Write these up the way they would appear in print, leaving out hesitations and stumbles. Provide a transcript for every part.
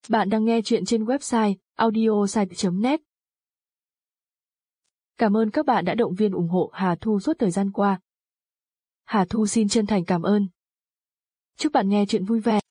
Bạn đang nghe chuyện trên website audiosite.net. Cảm ơn các bạn đã động viên ủng hộ Hà Thu suốt thời gian qua. Hà Thu xin chân thành cảm ơn. Chúc bạn nghe chuyện vui vẻ.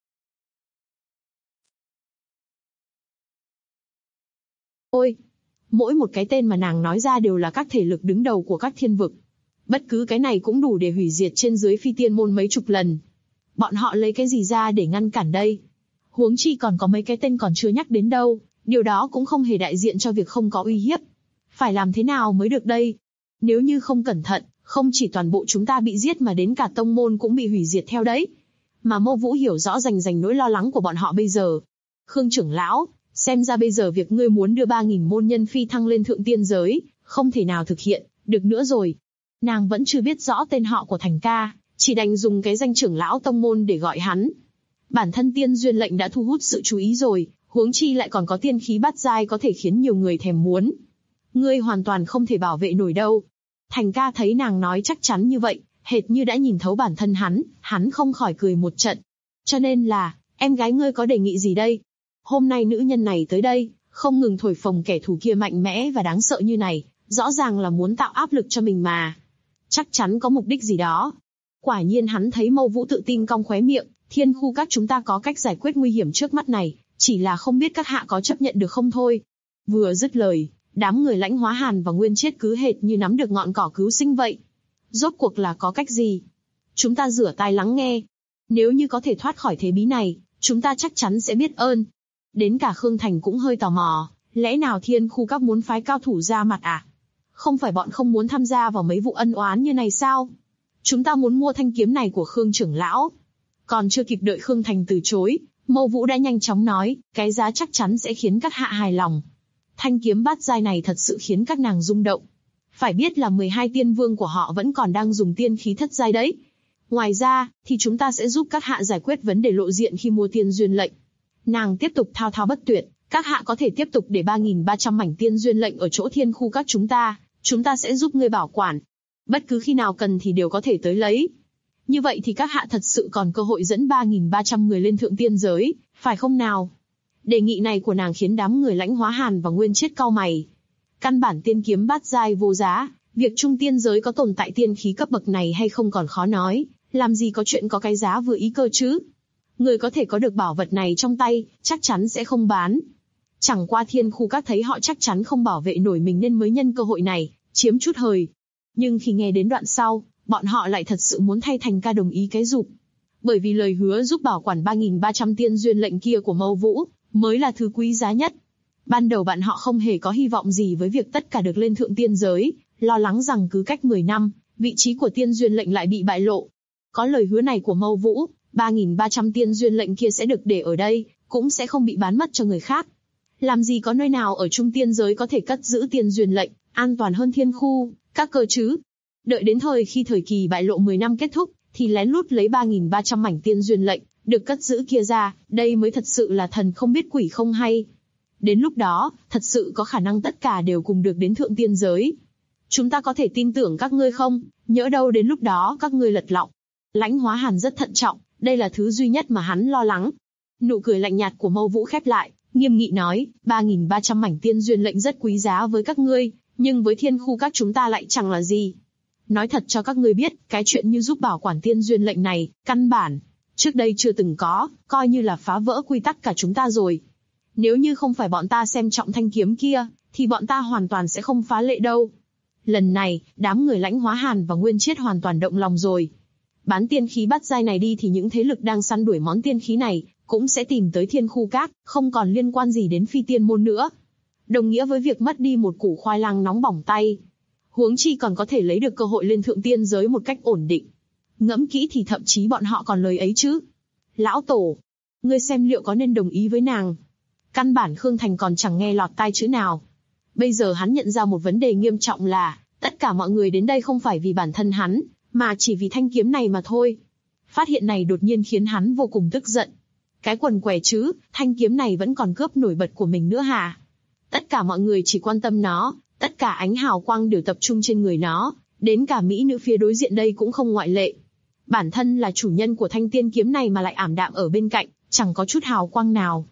Ôi, mỗi một cái tên mà nàng nói ra đều là các thể lực đứng đầu của các thiên vực. Bất cứ cái này cũng đủ để hủy diệt trên dưới phi tiên môn mấy chục lần. Bọn họ lấy cái gì ra để ngăn cản đây? Huống chi còn có mấy cái tên còn chưa nhắc đến đâu, điều đó cũng không hề đại diện cho việc không có uy hiếp. Phải làm thế nào mới được đây? Nếu như không cẩn thận, không chỉ toàn bộ chúng ta bị giết mà đến cả tông môn cũng bị hủy diệt theo đấy. Mà Mâu Vũ hiểu rõ rành nỗi lo lắng của bọn họ bây giờ. Khương trưởng lão, xem ra bây giờ việc ngươi muốn đưa 3.000 môn nhân phi thăng lên thượng tiên giới, không thể nào thực hiện được nữa rồi. Nàng vẫn chưa biết rõ tên họ của Thành ca, chỉ đành dùng cái danh trưởng lão tông môn để gọi hắn. Bản thân tiên duyên lệnh đã thu hút sự chú ý rồi, huống chi lại còn có tiên khí bát giai có thể khiến nhiều người thèm muốn. Ngươi hoàn toàn không thể bảo vệ nổi đâu. Thành ca thấy nàng nói chắc chắn như vậy, hệt như đã nhìn thấu bản thân hắn không khỏi cười một trận. Cho nên là, em gái ngươi có đề nghị gì đây? Hôm nay nữ nhân này tới đây, không ngừng thổi phồng kẻ thù kia mạnh mẽ và đáng sợ như này, rõ ràng là muốn tạo áp lực cho mình mà. Chắc chắn có mục đích gì đó. Quả nhiên hắn thấy Mâu Vũ tự tin cong khóe miệng, thiên khu các chúng ta có cách giải quyết nguy hiểm trước mắt này, chỉ là không biết các hạ có chấp nhận được không thôi. Vừa dứt lời, đám người Lãnh Hóa Hàn và Nguyên Chết cứ hệt như nắm được ngọn cỏ cứu sinh vậy. Rốt cuộc là có cách gì? Chúng ta rửa tai lắng nghe. Nếu như có thể thoát khỏi thế bí này, chúng ta chắc chắn sẽ biết ơn. Đến cả Khương Thành cũng hơi tò mò, lẽ nào thiên khu các muốn phái cao thủ ra mặt à? Không phải bọn không muốn tham gia vào mấy vụ ân oán như này sao? Chúng ta muốn mua thanh kiếm này của Khương trưởng lão. Còn chưa kịp đợi Khương Thành từ chối, Mâu Vũ đã nhanh chóng nói, cái giá chắc chắn sẽ khiến các hạ hài lòng. Thanh kiếm bát giai này thật sự khiến các nàng rung động. Phải biết là 12 tiên vương của họ vẫn còn đang dùng tiên khí thất giai đấy. Ngoài ra, thì chúng ta sẽ giúp các hạ giải quyết vấn đề lộ diện khi mua tiên duyên lệnh. Nàng tiếp tục thao thao bất tuyệt, các hạ có thể tiếp tục để 3.300 mảnh tiên duyên lệnh ở chỗ thiên khu các chúng ta sẽ giúp ngươi bảo quản. Bất cứ khi nào cần thì đều có thể tới lấy. Như vậy thì các hạ thật sự còn cơ hội dẫn 3.300 người lên thượng tiên giới, phải không nào? Đề nghị này của nàng khiến đám người Lãnh Hóa Hàn và Nguyên Chết cau mày. Căn bản tiên kiếm bát giai vô giá, việc trung tiên giới có tồn tại tiên khí cấp bậc này hay không còn khó nói, làm gì có chuyện có cái giá vừa ý cơ chứ? Người có thể có được bảo vật này trong tay, chắc chắn sẽ không bán. Chẳng qua thiên khu các thấy họ chắc chắn không bảo vệ nổi mình nên mới nhân cơ hội này, chiếm chút hời. Nhưng khi nghe đến đoạn sau, bọn họ lại thật sự muốn thay Thành ca đồng ý cái giục. Bởi vì lời hứa giúp bảo quản 3.300 tiên duyên lệnh kia của Mâu Vũ, mới là thứ quý giá nhất. Ban đầu bạn họ không hề có hy vọng gì với việc tất cả được lên thượng tiên giới, lo lắng rằng cứ cách 10 năm, vị trí của tiên duyên lệnh lại bị bại lộ. Có lời hứa này của Mâu Vũ, 3.300 tiên duyên lệnh kia sẽ được để ở đây, cũng sẽ không bị bán mất cho người khác. Làm gì có nơi nào ở trung tiên giới có thể cất giữ tiên duyên lệnh, an toàn hơn thiên khu các cơ chứ? Đợi đến khi thời kỳ bại lộ 10 năm kết thúc, thì lén lút lấy 3.300 mảnh tiên duyên lệnh, được cất giữ kia ra, đây mới thật sự là thần không biết quỷ không hay. Đến lúc đó, thật sự có khả năng tất cả đều cùng được đến thượng tiên giới. Chúng ta có thể tin tưởng các ngươi không? Nhỡ đâu đến lúc đó các ngươi lật lọng. Lãnh Hóa Hàn rất thận trọng, đây là thứ duy nhất mà hắn lo lắng. Nụ cười lạnh nhạt của Mâu Vũ khép lại, nghiêm nghị nói, 3.300 mảnh tiên duyên lệnh rất quý giá với các ngươi, nhưng với thiên khu các chúng ta lại chẳng là gì. Nói thật cho các ngươi biết, cái chuyện như giúp bảo quản tiên duyên lệnh này, căn bản, trước đây chưa từng có, coi như là phá vỡ quy tắc cả chúng ta rồi. Nếu như không phải bọn ta xem trọng thanh kiếm kia, thì bọn ta hoàn toàn sẽ không phá lệ đâu. Lần này, đám người Lãnh Hóa Hàn và Nguyên Chết hoàn toàn động lòng rồi. Bán tiên khí bát giai này đi thì những thế lực đang săn đuổi món tiên khí này, cũng sẽ tìm tới thiên khu các, không còn liên quan gì đến phi tiên môn nữa. Đồng nghĩa với việc mất đi một củ khoai lang nóng bỏng tay. Huống chi còn có thể lấy được cơ hội lên thượng tiên giới một cách ổn định. Ngẫm kỹ thì thậm chí bọn họ còn lời ấy chứ. Lão tổ, ngươi xem liệu có nên đồng ý với nàng? Căn bản Khương Thành còn chẳng nghe lọt tai chữ nào. Bây giờ hắn nhận ra một vấn đề nghiêm trọng là, tất cả mọi người đến đây không phải vì bản thân hắn, mà chỉ vì thanh kiếm này mà thôi. Phát hiện này đột nhiên khiến hắn vô cùng tức giận. Cái quần què chứ, thanh kiếm này vẫn còn cướp nổi bật của mình nữa hả? Tất cả mọi người chỉ quan tâm nó, tất cả ánh hào quang đều tập trung trên người nó, đến cả mỹ nữ phía đối diện đây cũng không ngoại lệ. Bản thân là chủ nhân của thanh tiên kiếm này mà lại ảm đạm ở bên cạnh, chẳng có chút hào quang nào.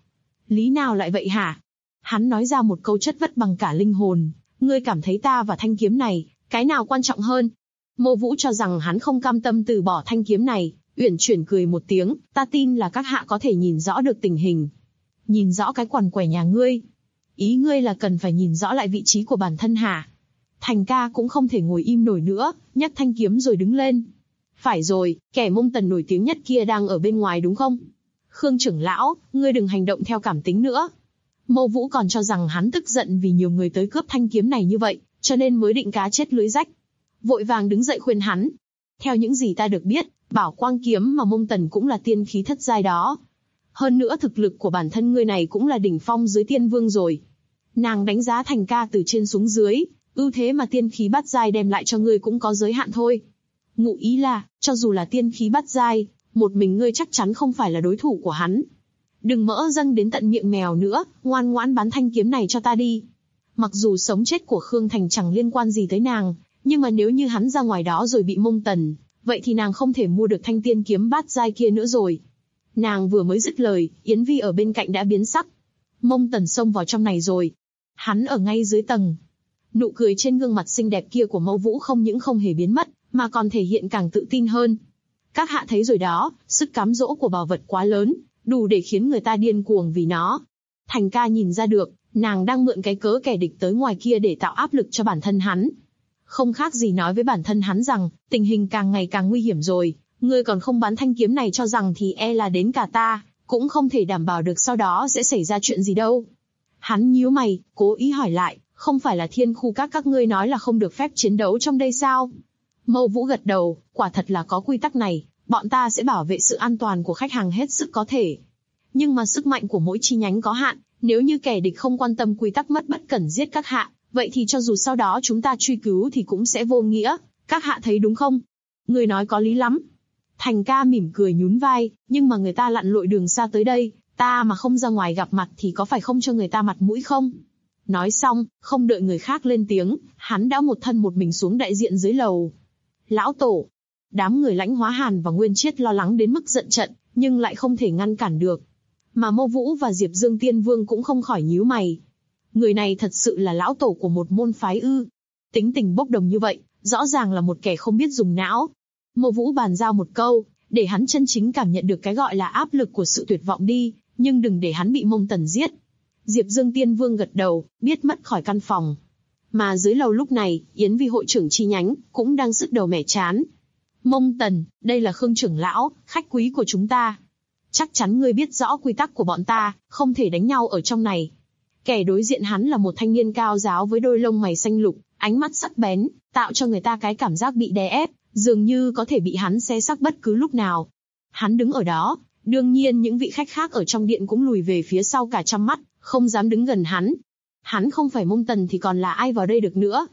Lý nào lại vậy hả? Hắn nói ra một câu chất vất bằng cả linh hồn. Ngươi cảm thấy ta và thanh kiếm này, cái nào quan trọng hơn? Mộ Vũ cho rằng hắn không cam tâm từ bỏ thanh kiếm này, uyển chuyển cười một tiếng, ta tin là các hạ có thể nhìn rõ được tình hình. Nhìn rõ cái quằn quẻ nhà ngươi. Ý ngươi là cần phải nhìn rõ lại vị trí của bản thân hả? Thành ca cũng không thể ngồi im nổi nữa, nhấc thanh kiếm rồi đứng lên. Phải rồi, kẻ Mông Tần nổi tiếng nhất kia đang ở bên ngoài đúng không? Khương trưởng lão, ngươi đừng hành động theo cảm tính nữa. Mộ Vũ còn cho rằng hắn tức giận vì nhiều người tới cướp thanh kiếm này như vậy, cho nên mới định cá chết lưới rách. Vội vàng đứng dậy khuyên hắn. Theo những gì ta được biết, Bảo Quang kiếm mà Mông Tần cũng là tiên khí thất giai đó. Hơn nữa thực lực của bản thân ngươi này cũng là đỉnh phong dưới tiên vương rồi. Nàng đánh giá Thành ca từ trên xuống dưới, ưu thế mà tiên khí bát giai đem lại cho ngươi cũng có giới hạn thôi. Ngụ ý là, cho dù là tiên khí bát giai, một mình ngươi chắc chắn không phải là đối thủ của hắn. Đừng mỡ dâng đến tận miệng mèo nữa, ngoan ngoãn bán thanh kiếm này cho ta đi. Mặc dù sống chết của Khương Thành chẳng liên quan gì tới nàng, nhưng mà nếu như hắn ra ngoài đó rồi bị Mông Tần, vậy thì nàng không thể mua được thanh tiên kiếm bát giai kia nữa rồi. Nàng vừa mới dứt lời, Yến Vi ở bên cạnh đã biến sắc. Mông Tần xông vào trong này rồi. Hắn ở ngay dưới tầng. Nụ cười trên gương mặt xinh đẹp kia của Mộ Vũ không những không hề biến mất, mà còn thể hiện càng tự tin hơn. Các hạ thấy rồi đó, sức cám dỗ của bảo vật quá lớn, đủ để khiến người ta điên cuồng vì nó. Thành ca nhìn ra được, nàng đang mượn cái cớ kẻ địch tới ngoài kia để tạo áp lực cho bản thân hắn. Không khác gì nói với bản thân hắn rằng, tình hình càng ngày càng nguy hiểm rồi, ngươi còn không bán thanh kiếm này cho rằng thì e là đến cả ta, cũng không thể đảm bảo được sau đó sẽ xảy ra chuyện gì đâu. Hắn nhíu mày, cố ý hỏi lại, không phải là Thiên Khu các ngươi nói là không được phép chiến đấu trong đây sao? Mộ Vũ gật đầu, quả thật là có quy tắc này, bọn ta sẽ bảo vệ sự an toàn của khách hàng hết sức có thể. Nhưng mà sức mạnh của mỗi chi nhánh có hạn, nếu như kẻ địch không quan tâm quy tắc mất bất cẩn giết các hạ, vậy thì cho dù sau đó chúng ta truy cứu thì cũng sẽ vô nghĩa, các hạ thấy đúng không? Người nói có lý lắm. Thành ca mỉm cười nhún vai, nhưng mà người ta lặn lội đường xa tới đây, ta mà không ra ngoài gặp mặt thì có phải không cho người ta mặt mũi không? Nói xong, không đợi người khác lên tiếng, hắn đã một thân một mình xuống đại diện dưới lầu. Lão Tổ. Đám người Lãnh Hóa Hàn và Nguyên Chiết lo lắng đến mức giận trận, nhưng lại không thể ngăn cản được. Mà Mộ Vũ và Diệp Dương Tiên Vương cũng không khỏi nhíu mày. Người này thật sự là lão tổ của một môn phái ư? Tính tình bốc đồng như vậy, rõ ràng là một kẻ không biết dùng não. Mộ Vũ bàn giao một câu, để hắn chân chính cảm nhận được cái gọi là áp lực của sự tuyệt vọng đi, nhưng đừng để hắn bị Mông Tần giết. Diệp Dương Tiên Vương gật đầu, biết mất khỏi căn phòng. Mà dưới lầu lúc này, Yến Vi hội trưởng chi nhánh, cũng đang sứt đầu mẻ chán. Mông Tần, đây là Khương trưởng lão, khách quý của chúng ta. Chắc chắn ngươi biết rõ quy tắc của bọn ta, không thể đánh nhau ở trong này. Kẻ đối diện hắn là một thanh niên cao ráo với đôi lông mày xanh lục, ánh mắt sắc bén, tạo cho người ta cái cảm giác bị đè ép, dường như có thể bị hắn xé xác bất cứ lúc nào. Hắn đứng ở đó, đương nhiên những vị khách khác ở trong điện cũng lùi về phía sau cả trăm mắt, không dám đứng gần hắn. Hắn không phải Mông Tần thì còn là ai vào đây được nữa?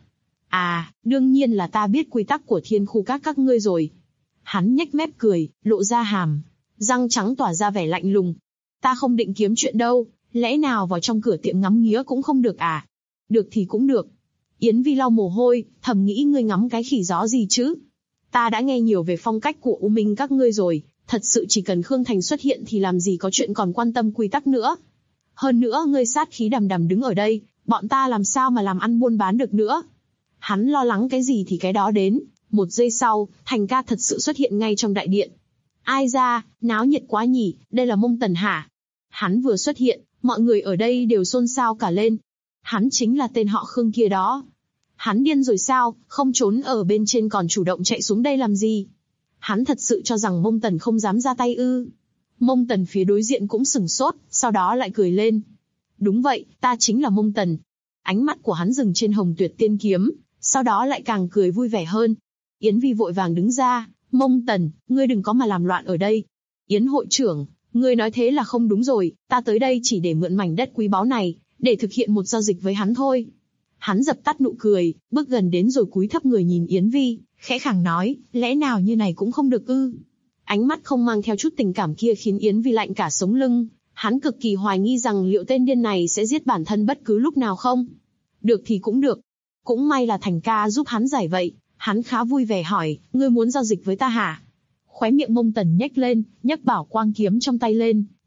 À, đương nhiên là ta biết quy tắc của Thiên Khu các ngươi rồi. Hắn nhếch mép cười, lộ ra hàm, răng trắng tỏa ra vẻ lạnh lùng. Ta không định kiếm chuyện đâu, lẽ nào vào trong cửa tiệm ngắm nghía cũng không được à? Được thì cũng được. Yến Vi lau mồ hôi, thầm nghĩ ngươi ngắm cái khỉ gió gì chứ? Ta đã nghe nhiều về phong cách của U Minh các ngươi rồi, thật sự chỉ cần Khương Thành xuất hiện thì làm gì có chuyện còn quan tâm quy tắc nữa. Hơn nữa ngươi sát khí đằm đằm đứng ở đây, bọn ta làm sao mà làm ăn buôn bán được nữa? Hắn lo lắng cái gì thì cái đó đến. Một giây sau, Thành ca thật sự xuất hiện ngay trong đại điện. Ai ra, náo nhiệt quá nhỉ, đây là Mông Tần hả? Hắn vừa xuất hiện, mọi người ở đây đều xôn xao cả lên. Hắn chính là tên họ Khương kia đó. Hắn điên rồi sao, không trốn ở bên trên còn chủ động chạy xuống đây làm gì? Hắn thật sự cho rằng Mông Tần không dám ra tay ư? Mông Tần phía đối diện cũng sửng sốt, sau đó lại cười lên. Đúng vậy, ta chính là Mông Tần. Ánh mắt của hắn dừng trên Hồng Tuyệt Tiên kiếm, sau đó lại càng cười vui vẻ hơn. Yến Vi vội vàng đứng ra, Mông Tần, ngươi đừng có mà làm loạn ở đây. Yến hội trưởng, ngươi nói thế là không đúng rồi, ta tới đây chỉ để mượn mảnh đất quý báu này, để thực hiện một giao dịch với hắn thôi. Hắn dập tắt nụ cười, bước gần đến rồi cúi thấp người nhìn Yến Vi, khẽ khàng nói, lẽ nào như này cũng không được ư? Ánh mắt không mang theo chút tình cảm kia khiến Yến Vi lạnh cả sống lưng, hắn cực kỳ hoài nghi rằng liệu tên điên này sẽ giết bản thân bất cứ lúc nào không? Được thì cũng được. Cũng may là Thành ca giúp hắn giải vậy, hắn khá vui vẻ hỏi, ngươi muốn giao dịch với ta hả? Khóe miệng Mông Tần nhếch lên, nhấc Bảo Quang kiếm trong tay lên,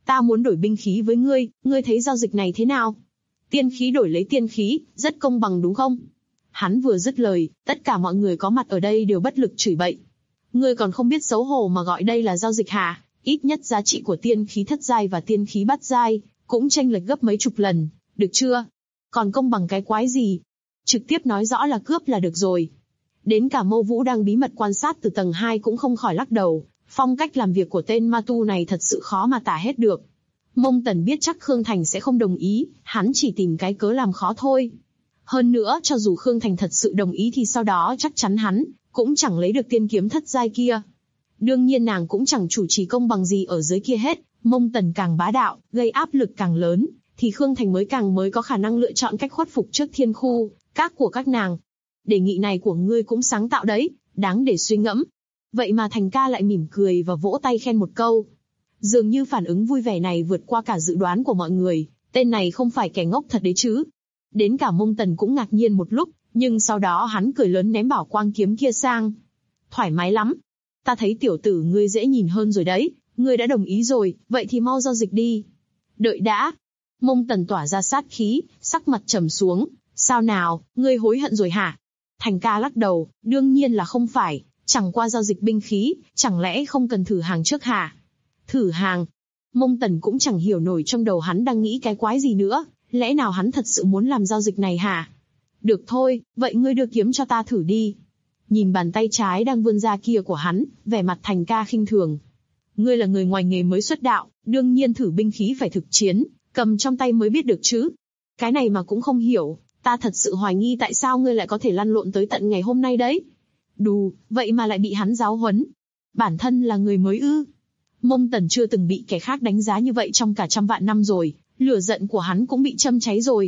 Ta muốn đổi binh khí với ngươi thấy giao dịch này thế nào? Tiên khí đổi lấy tiên khí, rất công bằng đúng không? Hắn vừa dứt lời, tất cả mọi người có mặt ở đây đều bất lực chửi bậy. Ngươi còn không biết xấu hổ mà gọi đây là giao dịch hả? Ít nhất giá trị của tiên khí thất giai và tiên khí bát giai cũng chênh lệch gấp mấy chục lần, được chưa? Còn công bằng cái quái gì? Trực tiếp nói rõ là cướp là được rồi. Đến cả Mâu Vũ đang bí mật quan sát từ tầng 2 cũng không khỏi lắc đầu, phong cách làm việc của tên ma tu này thật sự khó mà tả hết được. Mông Tần biết chắc Khương Thành sẽ không đồng ý, hắn chỉ tìm cái cớ làm khó thôi. Hơn nữa, cho dù Khương Thành thật sự đồng ý thì sau đó chắc chắn hắn cũng chẳng lấy được tiên kiếm thất giai kia. Đương nhiên nàng cũng chẳng chủ trì công bằng gì ở dưới kia hết, Mông Tần càng bá đạo, gây áp lực càng lớn, thì Khương Thành mới có khả năng lựa chọn cách khuất phục trước thiên khu, các của các nàng. Đề nghị này của ngươi cũng sáng tạo đấy, đáng để suy ngẫm. Vậy mà Thành ca lại mỉm cười và vỗ tay khen một câu. Dường như phản ứng vui vẻ này vượt qua cả dự đoán của mọi người, tên này không phải kẻ ngốc thật đấy chứ. Đến cả Mông Tần cũng ngạc nhiên một lúc, nhưng sau đó hắn cười lớn ném bảo quang kiếm kia sang. Thoải mái lắm. Ta thấy tiểu tử ngươi dễ nhìn hơn rồi đấy, ngươi đã đồng ý rồi, vậy thì mau giao dịch đi. Đợi đã. Mông Tần tỏa ra sát khí, sắc mặt trầm xuống. Sao nào, ngươi hối hận rồi hả? Thành ca lắc đầu, đương nhiên là không phải, chẳng qua giao dịch binh khí, chẳng lẽ không cần thử hàng trước hả? Thử hàng? Mông Tần cũng chẳng hiểu nổi trong đầu hắn đang nghĩ cái quái gì nữa, lẽ nào hắn thật sự muốn làm giao dịch này hả? Được thôi, vậy ngươi đưa kiếm cho ta thử đi. Nhìn bàn tay trái đang vươn ra kia của hắn, vẻ mặt Thành ca khinh thường. Ngươi là người ngoài nghề mới xuất đạo, đương nhiên thử binh khí phải thực chiến, cầm trong tay mới biết được chứ. Cái này mà cũng không hiểu, ta thật sự hoài nghi tại sao ngươi lại có thể lăn lộn tới tận ngày hôm nay đấy. Đù, vậy mà lại bị hắn giáo huấn. Bản thân là người mới ư? Mông Tần chưa từng bị kẻ khác đánh giá như vậy trong cả trăm vạn năm rồi, lửa giận của hắn cũng bị châm cháy rồi.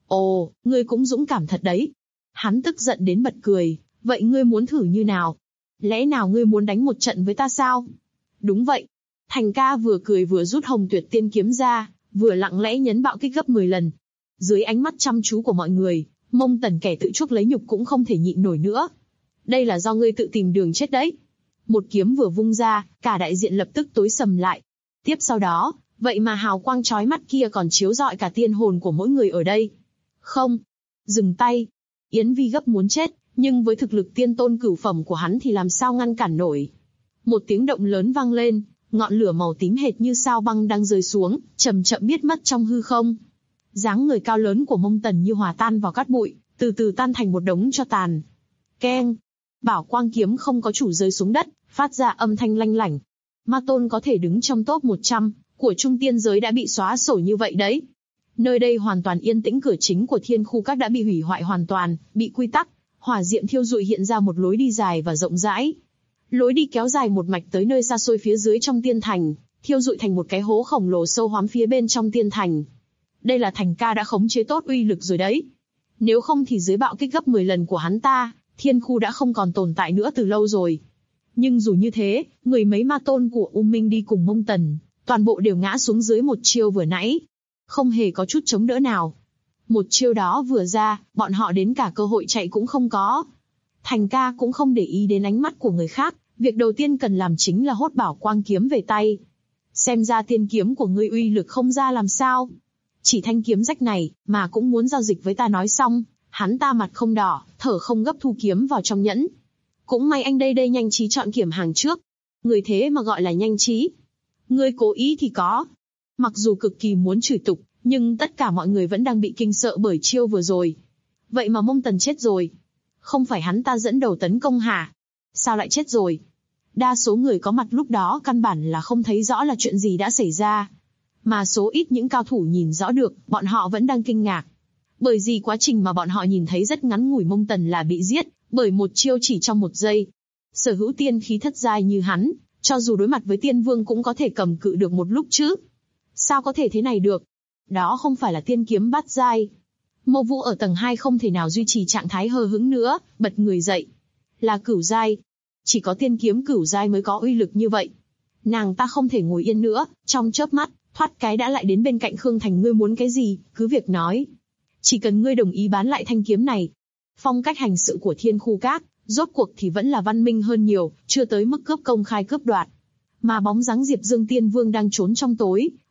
Ồ, ngươi cũng dũng cảm thật đấy. Hắn tức giận đến bật cười, vậy ngươi muốn thử như nào? Lẽ nào ngươi muốn đánh một trận với ta sao? Đúng vậy. Thành ca vừa cười vừa rút Hồng Tuyệt Tiên kiếm ra, vừa lặng lẽ nhấn bạo kích gấp 10 lần. Dưới ánh mắt chăm chú của mọi người, Mông Tần kẻ tự chuốc lấy nhục cũng không thể nhịn nổi nữa. Đây là do ngươi tự tìm đường chết đấy. Một kiếm vừa vung ra, cả đại diện lập tức tối sầm lại. Tiếp sau đó, vậy mà hào quang chói mắt kia còn chiếu rọi cả tiên hồn của mỗi người ở đây. Không. Dừng tay. Yến Vi gấp muốn chết, nhưng với thực lực tiên tôn cửu phẩm của hắn thì làm sao ngăn cản nổi. Một tiếng động lớn vang lên, ngọn lửa màu tím hệt như sao băng đang rơi xuống, chậm chậm biến mất trong hư không. Dáng người cao lớn của Mông Tần như hòa tan vào cát bụi, từ từ tan thành một đống tro tàn. Keng. Bảo quang kiếm không có chủ rơi xuống đất, phát ra âm thanh lanh lảnh. Ma tôn có thể đứng trong top 100 của trung tiên giới đã bị xóa sổ như vậy đấy. Nơi đây hoàn toàn yên tĩnh, cửa chính của thiên khu các đã bị hủy hoại hoàn toàn, bị quy tắc, hỏa diệm thiêu rụi hiện ra một lối đi dài và rộng rãi. Lối đi kéo dài một mạch tới nơi xa xôi phía dưới trong tiên thành, thiêu rụi thành một cái hố khổng lồ sâu hoắm phía bên trong tiên thành. Đây là Thành ca đã khống chế tốt uy lực rồi đấy. Nếu không thì dưới bạo kích gấp 10 lần của hắn ta, thiên khu đã không còn tồn tại nữa từ lâu rồi. Nhưng dù như thế, người mấy ma tôn của U Minh đi cùng Mông Tần, toàn bộ đều ngã xuống dưới một chiêu vừa nãy. Không hề có chút chống đỡ nào. Một chiêu đó vừa ra, bọn họ đến cả cơ hội chạy cũng không có. Thành ca cũng không để ý đến ánh mắt của người khác, việc đầu tiên cần làm chính là hốt bảo quang kiếm về tay. Xem ra tiên kiếm của ngươi uy lực không ra làm sao. Chỉ thanh kiếm rách này, mà cũng muốn giao dịch với ta. Nói xong, hắn ta mặt không đỏ, thở không gấp thu kiếm vào trong nhẫn. Cũng may anh đây nhanh trí chọn kiểm hàng trước. Người thế mà gọi là nhanh trí. Ngươi cố ý thì có. Mặc dù cực kỳ muốn chửi tục, nhưng tất cả mọi người vẫn đang bị kinh sợ bởi chiêu vừa rồi. Vậy mà Mông Tần chết rồi. Không phải hắn ta dẫn đầu tấn công hả? Sao lại chết rồi? Đa số người có mặt lúc đó căn bản là không thấy rõ là chuyện gì đã xảy ra. Mà số ít những cao thủ nhìn rõ được, bọn họ vẫn đang kinh ngạc. Bởi vì quá trình mà bọn họ nhìn thấy rất ngắn ngủi, Mông Tần là bị giết bởi một chiêu chỉ trong một giây. Sở hữu tiên khí thất giai như hắn, cho dù đối mặt với tiên vương cũng có thể cầm cự được một lúc chứ. Sao có thể thế này được? Đó không phải là tiên kiếm bát giai. Mâu Vũ ở tầng 2 không thể nào duy trì trạng thái hờ hững nữa, bật người dậy. Là cửu giai. Chỉ có tiên kiếm cửu giai mới có uy lực như vậy. Nàng ta không thể ngồi yên nữa, trong chớp mắt, thoát cái đã lại đến bên cạnh Khương Thành. Ngươi muốn cái gì, cứ việc nói. Chỉ cần ngươi đồng ý bán lại thanh kiếm này. Phong cách hành sự của thiên khu các, rốt cuộc thì vẫn là văn minh hơn nhiều, chưa tới mức cướp công khai cướp đoạt. Mà bóng dáng Diệp Dương Tiên Vương đang trốn trong tối,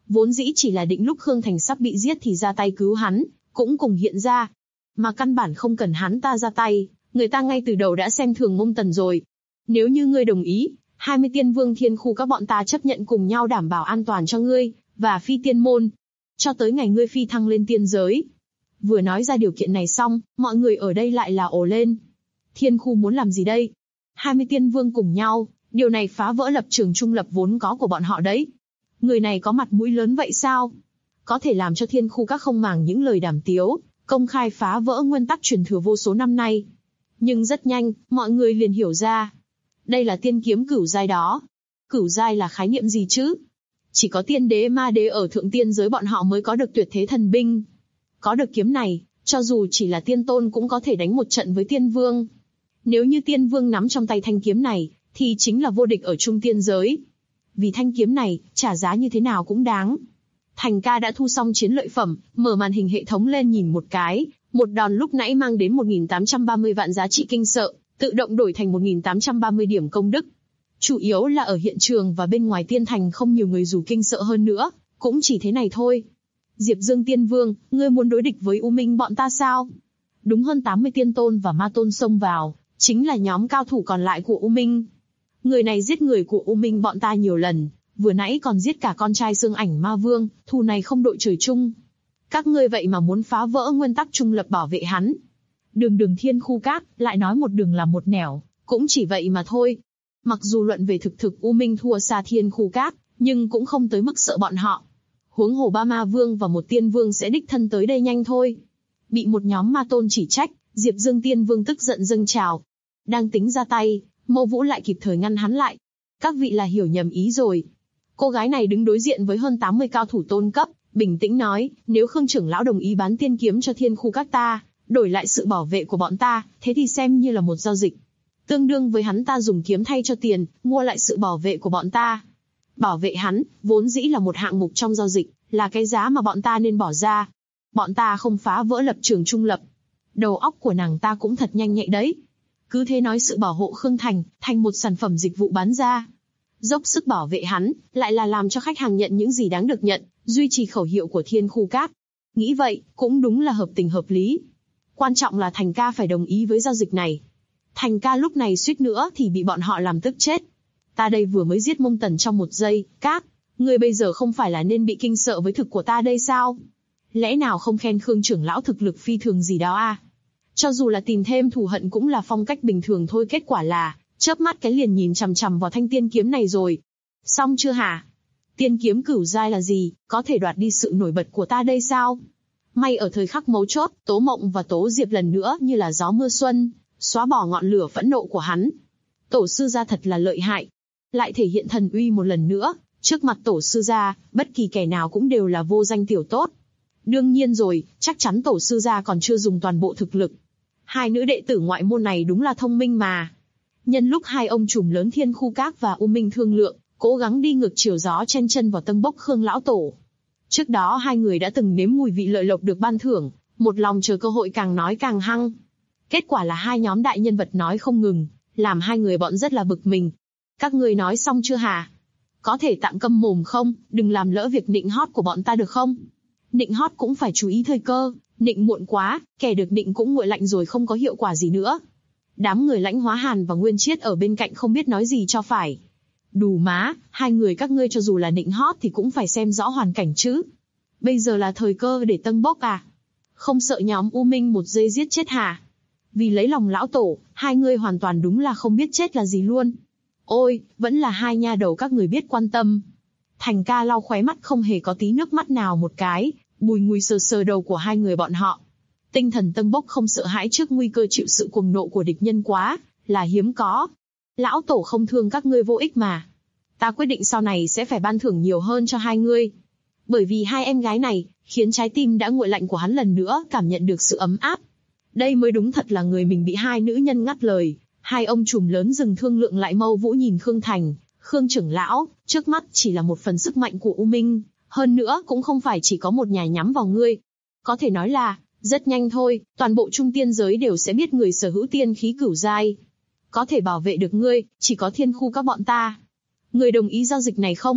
Vốn dĩ chỉ là định lúc Khương Thành sắp bị giết thì ra tay cứu hắn, cũng cùng hiện ra. Mà căn bản không cần hắn ta ra tay, người ta ngay từ đầu đã xem thường Mông Tần rồi. Nếu như ngươi đồng ý, 20 tiên vương thiên khu các bọn ta chấp nhận cùng nhau đảm bảo an toàn cho ngươi, và phi tiên môn. Cho tới ngày ngươi phi thăng lên tiên giới. Vừa nói ra điều kiện này xong, mọi người ở đây lại là ồ lên. Thiên khu muốn làm gì đây? 20 tiên vương cùng nhau, điều này phá vỡ lập trường trung lập vốn có của bọn họ đấy. Người này có mặt mũi lớn vậy sao? Có thể làm cho thiên khu các không màng những lời đàm tiếu, công khai phá vỡ nguyên tắc truyền thừa vô số năm nay. Nhưng rất nhanh, mọi người liền hiểu ra. Đây là tiên kiếm cửu giai đó. Cửu giai là khái niệm gì chứ? Chỉ có tiên đế ma đế ở thượng tiên giới bọn họ mới có được tuyệt thế thần binh. Có được kiếm này, cho dù chỉ là tiên tôn cũng có thể đánh một trận với tiên vương. Nếu như tiên vương nắm trong tay thanh kiếm này, thì chính là vô địch ở trung tiên giới. Vì thanh kiếm này, trả giá như thế nào cũng đáng. Thành ca đã thu xong chiến lợi phẩm, mở màn hình hệ thống lên nhìn một cái, một đòn lúc nãy mang đến 1.830 vạn giá trị kinh sợ, tự động đổi thành 1.830 điểm công đức. Chủ yếu là ở hiện trường và bên ngoài tiên thành không nhiều người dù kinh sợ hơn nữa, cũng chỉ thế này thôi. Diệp Dương Tiên Vương, ngươi muốn đối địch với U Minh bọn ta sao? Đúng hơn 80 tiên tôn và ma tôn xông vào, chính là nhóm cao thủ còn lại của U Minh. Người này giết người của U Minh bọn ta nhiều lần, vừa nãy còn giết cả con trai Xương Ảnh Ma Vương, thù này không đội trời chung. Các ngươi vậy mà muốn phá vỡ nguyên tắc trung lập bảo vệ hắn. Đường thiên khu các, lại nói một đường là một nẻo, cũng chỉ vậy mà thôi. Mặc dù luận về thực U Minh thua xa thiên khu các, nhưng cũng không tới mức sợ bọn họ. Huống hồ 3 ma vương và 1 tiên vương sẽ đích thân tới đây nhanh thôi. Bị một nhóm ma tôn chỉ trách, Diệp Dương Tiên Vương tức giận dâng trào. Đang tính ra tay, Mâu Vũ lại kịp thời ngăn hắn lại. Các vị là hiểu nhầm ý rồi. Cô gái này đứng đối diện với hơn 80 cao thủ tôn cấp, bình tĩnh nói, nếu Khương trưởng lão đồng ý bán tiên kiếm cho thiên khu các ta, đổi lại sự bảo vệ của bọn ta, thế thì xem như là một giao dịch. Tương đương với hắn ta dùng kiếm thay cho tiền, mua lại sự bảo vệ của bọn ta. Bảo vệ hắn, vốn dĩ là một hạng mục trong giao dịch, là cái giá mà bọn ta nên bỏ ra. Bọn ta không phá vỡ lập trường trung lập. Đầu óc của nàng ta cũng thật nhanh nhạy đấy. Cứ thế nói sự bảo hộ Khương Thành, thành một sản phẩm dịch vụ bán ra. Dốc sức bảo vệ hắn, lại là làm cho khách hàng nhận những gì đáng được nhận, duy trì khẩu hiệu của thiên khu các. Nghĩ vậy, cũng đúng là hợp tình hợp lý. Quan trọng là Thành ca phải đồng ý với giao dịch này. Thành ca lúc này suýt nữa thì bị bọn họ làm tức chết. Ta đây vừa mới giết Mông Tần trong 1 giây, các, ngươi bây giờ không phải là nên bị kinh sợ với thực của ta đây sao? Lẽ nào không khen Khương trưởng lão thực lực phi thường gì đó à? Cho dù là tìm thêm thù hận cũng là phong cách bình thường thôi, kết quả là, chớp mắt cái liền nhìn chằm chằm vào thanh tiên kiếm này rồi. Xong chưa hả? Tiên kiếm cửu giai là gì, có thể đoạt đi sự nổi bật của ta đây sao? May ở thời khắc mấu chốt, Tố Mộng và Tố Diệp lần nữa như là gió mưa xuân, xóa bỏ ngọn lửa phẫn nộ của hắn. Tổ sư gia thật là lợi hại. Lại thể hiện thần uy một lần nữa, trước mặt tổ sư gia, bất kỳ kẻ nào cũng đều là vô danh tiểu tốt. Đương nhiên rồi, chắc chắn tổ sư gia còn chưa dùng toàn bộ thực lực. Hai nữ đệ tử ngoại môn này đúng là thông minh mà. Nhân lúc hai ông trùm lớn thiên khu các và U Minh thương lượng, cố gắng đi ngược chiều gió chen chân vào tân bốc Khương lão tổ. Trước đó hai người đã từng nếm mùi vị lợi lộc được ban thưởng, một lòng chờ cơ hội càng nói càng hăng. Kết quả là hai nhóm đại nhân vật nói không ngừng, làm hai người bọn rất là bực mình. Các ngươi nói xong chưa hả? Có thể tạm câm mồm không, đừng làm lỡ việc nịnh hót của bọn ta được không? Nịnh hót cũng phải chú ý thời cơ, nịnh muộn quá, kẻ được nịnh cũng nguội lạnh rồi không có hiệu quả gì nữa. Đám người Lãnh Hóa Hàn và Nguyên Chiết ở bên cạnh không biết nói gì cho phải. Đù má, hai người các ngươi cho dù là nịnh hót thì cũng phải xem rõ hoàn cảnh chứ. Bây giờ là thời cơ để tâng bốc à? Không sợ nhóm U Minh 1 giây giết chết hả? Vì lấy lòng lão tổ, hai người hoàn toàn đúng là không biết chết là gì luôn. Ôi, vẫn là hai nha đầu các người biết quan tâm. Thành ca lau khóe mắt không hề có tí nước mắt nào một cái, bùi ngùi sờ sờ đầu của hai người bọn họ. Tinh thần tâng bốc không sợ hãi trước nguy cơ chịu sự cuồng nộ của địch nhân quá, là hiếm có. Lão tổ không thương các ngươi vô ích mà. Ta quyết định sau này sẽ phải ban thưởng nhiều hơn cho hai ngươi. Bởi vì hai em gái này, khiến trái tim đã nguội lạnh của hắn lần nữa cảm nhận được sự ấm áp. Đây mới đúng thật là người mình bị hai nữ nhân ngắt lời. Hai ông trùm lớn dừng thương lượng lại. Mâu Vũ nhìn Khương Thành, Khương trưởng lão, trước mắt chỉ là một phần sức mạnh của U Minh, hơn nữa cũng không phải chỉ có một nhà nhắm vào ngươi. Có thể nói là, rất nhanh thôi, toàn bộ trung tiên giới đều sẽ biết người sở hữu tiên khí cửu giai. Có thể bảo vệ được ngươi, chỉ có thiên khu các bọn ta. Ngươi đồng ý giao dịch này không?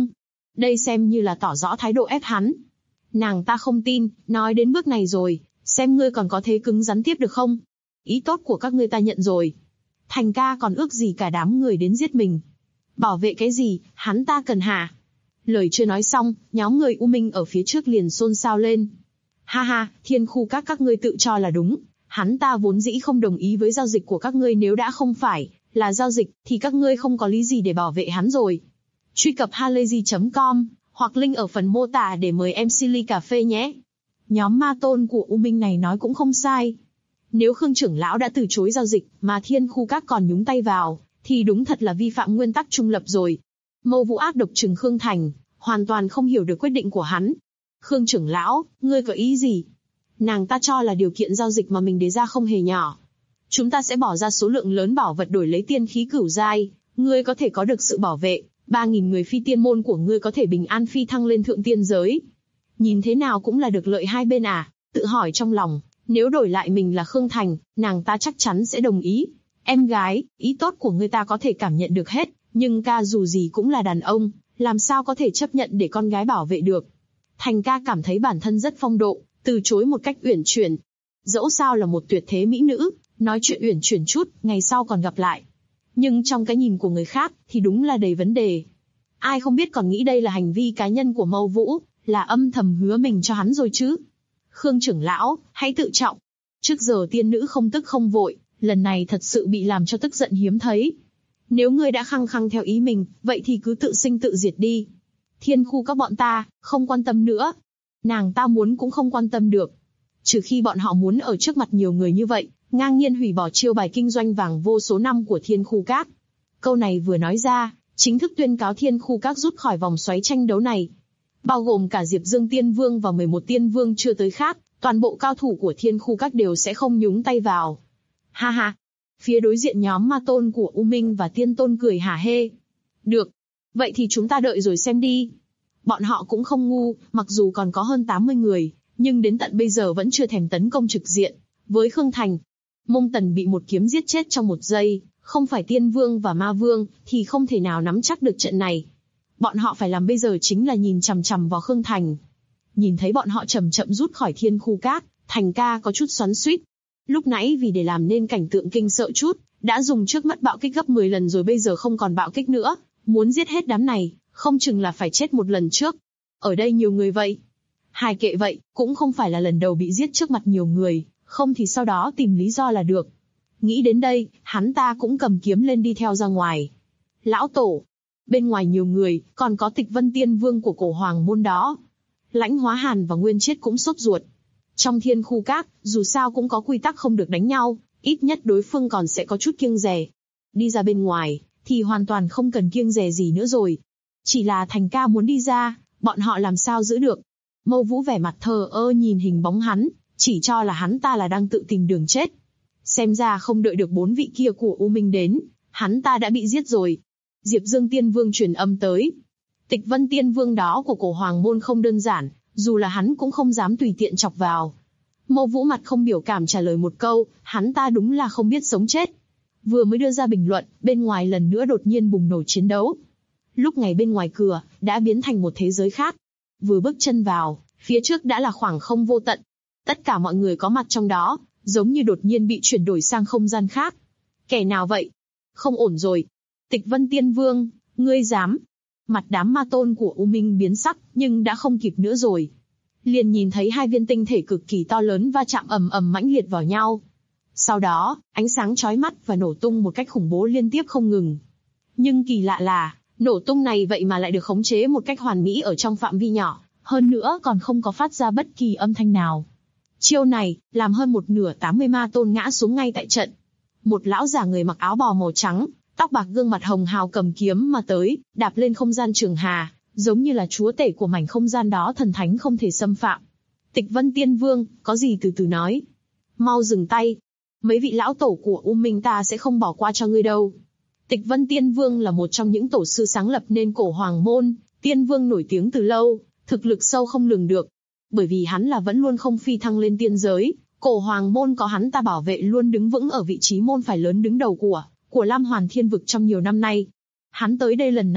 Đây xem như là tỏ rõ thái độ ép hắn. Nàng ta không tin, nói đến bước này rồi, xem ngươi còn có thế cứng rắn tiếp được không? Ý tốt của các ngươi ta nhận rồi. Thành ca còn ước gì cả đám người đến giết mình. Bảo vệ cái gì, hắn ta cần hả? Lời chưa nói xong, nhóm người U Minh ở phía trước liền xôn xao lên. Ha ha, Thiên Khu các ngươi tự cho là đúng. Hắn ta vốn dĩ không đồng ý với giao dịch của các ngươi, nếu đã không phải là giao dịch, thì các ngươi không có lý gì để bảo vệ hắn rồi. Truy cập halayzi.com, hoặc link ở phần mô tả để mời MC ly cà phê nhé. Nhóm ma tôn của U Minh này nói cũng không sai. Nếu Khương trưởng lão đã từ chối giao dịch, mà Thiên Khu các còn nhúng tay vào, thì đúng thật là vi phạm nguyên tắc trung lập rồi. Mâu Vũ ác độc trừng Khương Thành, hoàn toàn không hiểu được quyết định của hắn. Khương trưởng lão, ngươi có ý gì? Nàng ta cho là điều kiện giao dịch mà mình đề ra không hề nhỏ. Chúng ta sẽ bỏ ra số lượng lớn bảo vật đổi lấy tiên khí cửu giai, ngươi có thể có được sự bảo vệ, 3.000 người phi tiên môn của ngươi có thể bình an phi thăng lên thượng tiên giới. Nhìn thế nào cũng là được lợi hai bên à? Tự hỏi trong lòng, nếu đổi lại mình là Khương Thành, nàng ta chắc chắn sẽ đồng ý. Em gái, ý tốt của ngươi ta có thể cảm nhận được hết, nhưng ca dù gì cũng là đàn ông, làm sao có thể chấp nhận để con gái bảo vệ được. Thành ca cảm thấy bản thân rất phong độ, từ chối một cách uyển chuyển. Dẫu sao là một tuyệt thế mỹ nữ, nói chuyện uyển chuyển chút, ngày sau còn gặp lại. Nhưng trong cái nhìn của người khác, thì đúng là đầy vấn đề. Ai không biết còn nghĩ đây là hành vi cá nhân của Mâu Vũ, là âm thầm hứa mình cho hắn rồi chứ. Khương trưởng lão, hãy tự trọng. Trước giờ tiên nữ không tức không vội, lần này thật sự bị làm cho tức giận hiếm thấy. Nếu ngươi đã khăng khăng theo ý mình, vậy thì cứ tự sinh tự diệt đi. Thiên Khu các bọn ta, không quan tâm nữa. Nàng ta muốn cũng không quan tâm được. Trừ khi bọn họ muốn ở trước mặt nhiều người như vậy, ngang nhiên hủy bỏ chiêu bài kinh doanh vàng vô số năm của Thiên Khu các. Câu này vừa nói ra, chính thức tuyên cáo Thiên Khu các rút khỏi vòng xoáy tranh đấu này. Bao gồm cả Diệp Dương Tiên Vương và 11 Tiên Vương chưa tới khác, toàn bộ cao thủ của Thiên Khu các đều sẽ không nhúng tay vào. Ha ha! Phía đối diện nhóm ma tôn của U Minh và Tiên Tôn cười hả hê. Được. Vậy thì chúng ta đợi rồi xem đi. Bọn họ cũng không ngu, mặc dù còn có hơn 80 người, nhưng đến tận bây giờ vẫn chưa thèm tấn công trực diện. Với Khương Thành, Mông Tần bị một kiếm giết chết trong 1 giây, không phải Tiên Vương và Ma Vương, thì không thể nào nắm chắc được trận này. Bọn họ phải làm bây giờ chính là nhìn chằm chằm vào Khương Thành. Nhìn thấy bọn họ chậm chậm rút khỏi Thiên Khu các, Thành ca có chút xoắn xuýt. Lúc nãy vì để làm nên cảnh tượng kinh sợ chút, đã dùng trước mắt bạo kích gấp 10 lần rồi, bây giờ không còn bạo kích nữa, muốn giết hết đám này, không chừng là phải chết một lần trước. Ở đây nhiều người vậy. Hài kệ vậy, cũng không phải là lần đầu bị giết trước mặt nhiều người, không thì sau đó tìm lý do là được. Nghĩ đến đây, hắn ta cũng cầm kiếm lên đi theo ra ngoài. Lão tổ, bên ngoài nhiều người, còn có Tịch Vân Tiên Vương của cổ hoàng môn đó. Lãnh Hóa Hàn và Nguyên Chiết cũng sốt ruột. Trong Thiên Khu các, dù sao cũng có quy tắc không được đánh nhau, ít nhất đối phương còn sẽ có chút kiêng dè. Đi ra bên ngoài, thì hoàn toàn không cần kiêng dè gì nữa rồi. Chỉ là Thành ca muốn đi ra, bọn họ làm sao giữ được. Mâu Vũ vẻ mặt thờ ơ nhìn hình bóng hắn, chỉ cho là hắn ta là đang tự tìm đường chết. Xem ra không đợi được 4 vị kia của U Minh đến, hắn ta đã bị giết rồi. Diệp Dương Tiên Vương truyền âm tới. Tịch Vân Tiên Vương đó của cổ hoàng môn không đơn giản, dù là hắn cũng không dám tùy tiện chọc vào. Mâu Vũ mặt không biểu cảm trả lời một câu, hắn ta đúng là không biết sống chết. Vừa mới đưa ra bình luận, bên ngoài lần nữa đột nhiên bùng nổ chiến đấu. Lúc này bên ngoài cửa, đã biến thành một thế giới khác. Vừa bước chân vào, phía trước đã là khoảng không vô tận. Tất cả mọi người có mặt trong đó, giống như đột nhiên bị chuyển đổi sang không gian khác. Kẻ nào vậy? Không ổn rồi. Tịch Vân Tiên Vương, ngươi dám? Mặt đám ma tôn của U Minh biến sắc, nhưng đã không kịp nữa rồi. Liền nhìn thấy 2 viên tinh thể cực kỳ to lớn va chạm ầm ầm mãnh liệt vào nhau. Sau đó, ánh sáng chói mắt và nổ tung một cách khủng bố liên tiếp không ngừng. Nhưng kỳ lạ là, nổ tung này vậy mà lại được khống chế một cách hoàn mỹ ở trong phạm vi nhỏ, hơn nữa còn không có phát ra bất kỳ âm thanh nào. Chiêu này, làm hơn một nửa 80 ma tôn ngã xuống ngay tại trận. Một lão già người mặc áo bò màu trắng, tóc bạc gương mặt hồng hào cầm kiếm mà tới, đạp lên không gian trường hà, giống như là chúa tể của mảnh không gian đó, thần thánh không thể xâm phạm. Tịch Vân Tiên Vương, có gì từ từ nói. Mau dừng tay. Mấy vị lão tổ của U Minh ta sẽ không bỏ qua cho ngươi đâu. Tịch Vân Tiên Vương là một trong những tổ sư sáng lập nên cổ hoàng môn, Tiên Vương nổi tiếng từ lâu, thực lực sâu không lường được. Bởi vì hắn là vẫn luôn không phi thăng lên tiên giới, cổ hoàng môn có hắn ta bảo vệ luôn đứng vững ở vị trí môn phái lớn đứng đầu của Lam Hoàn Thiên Vực trong nhiều năm nay. Hắn tới đây lần này,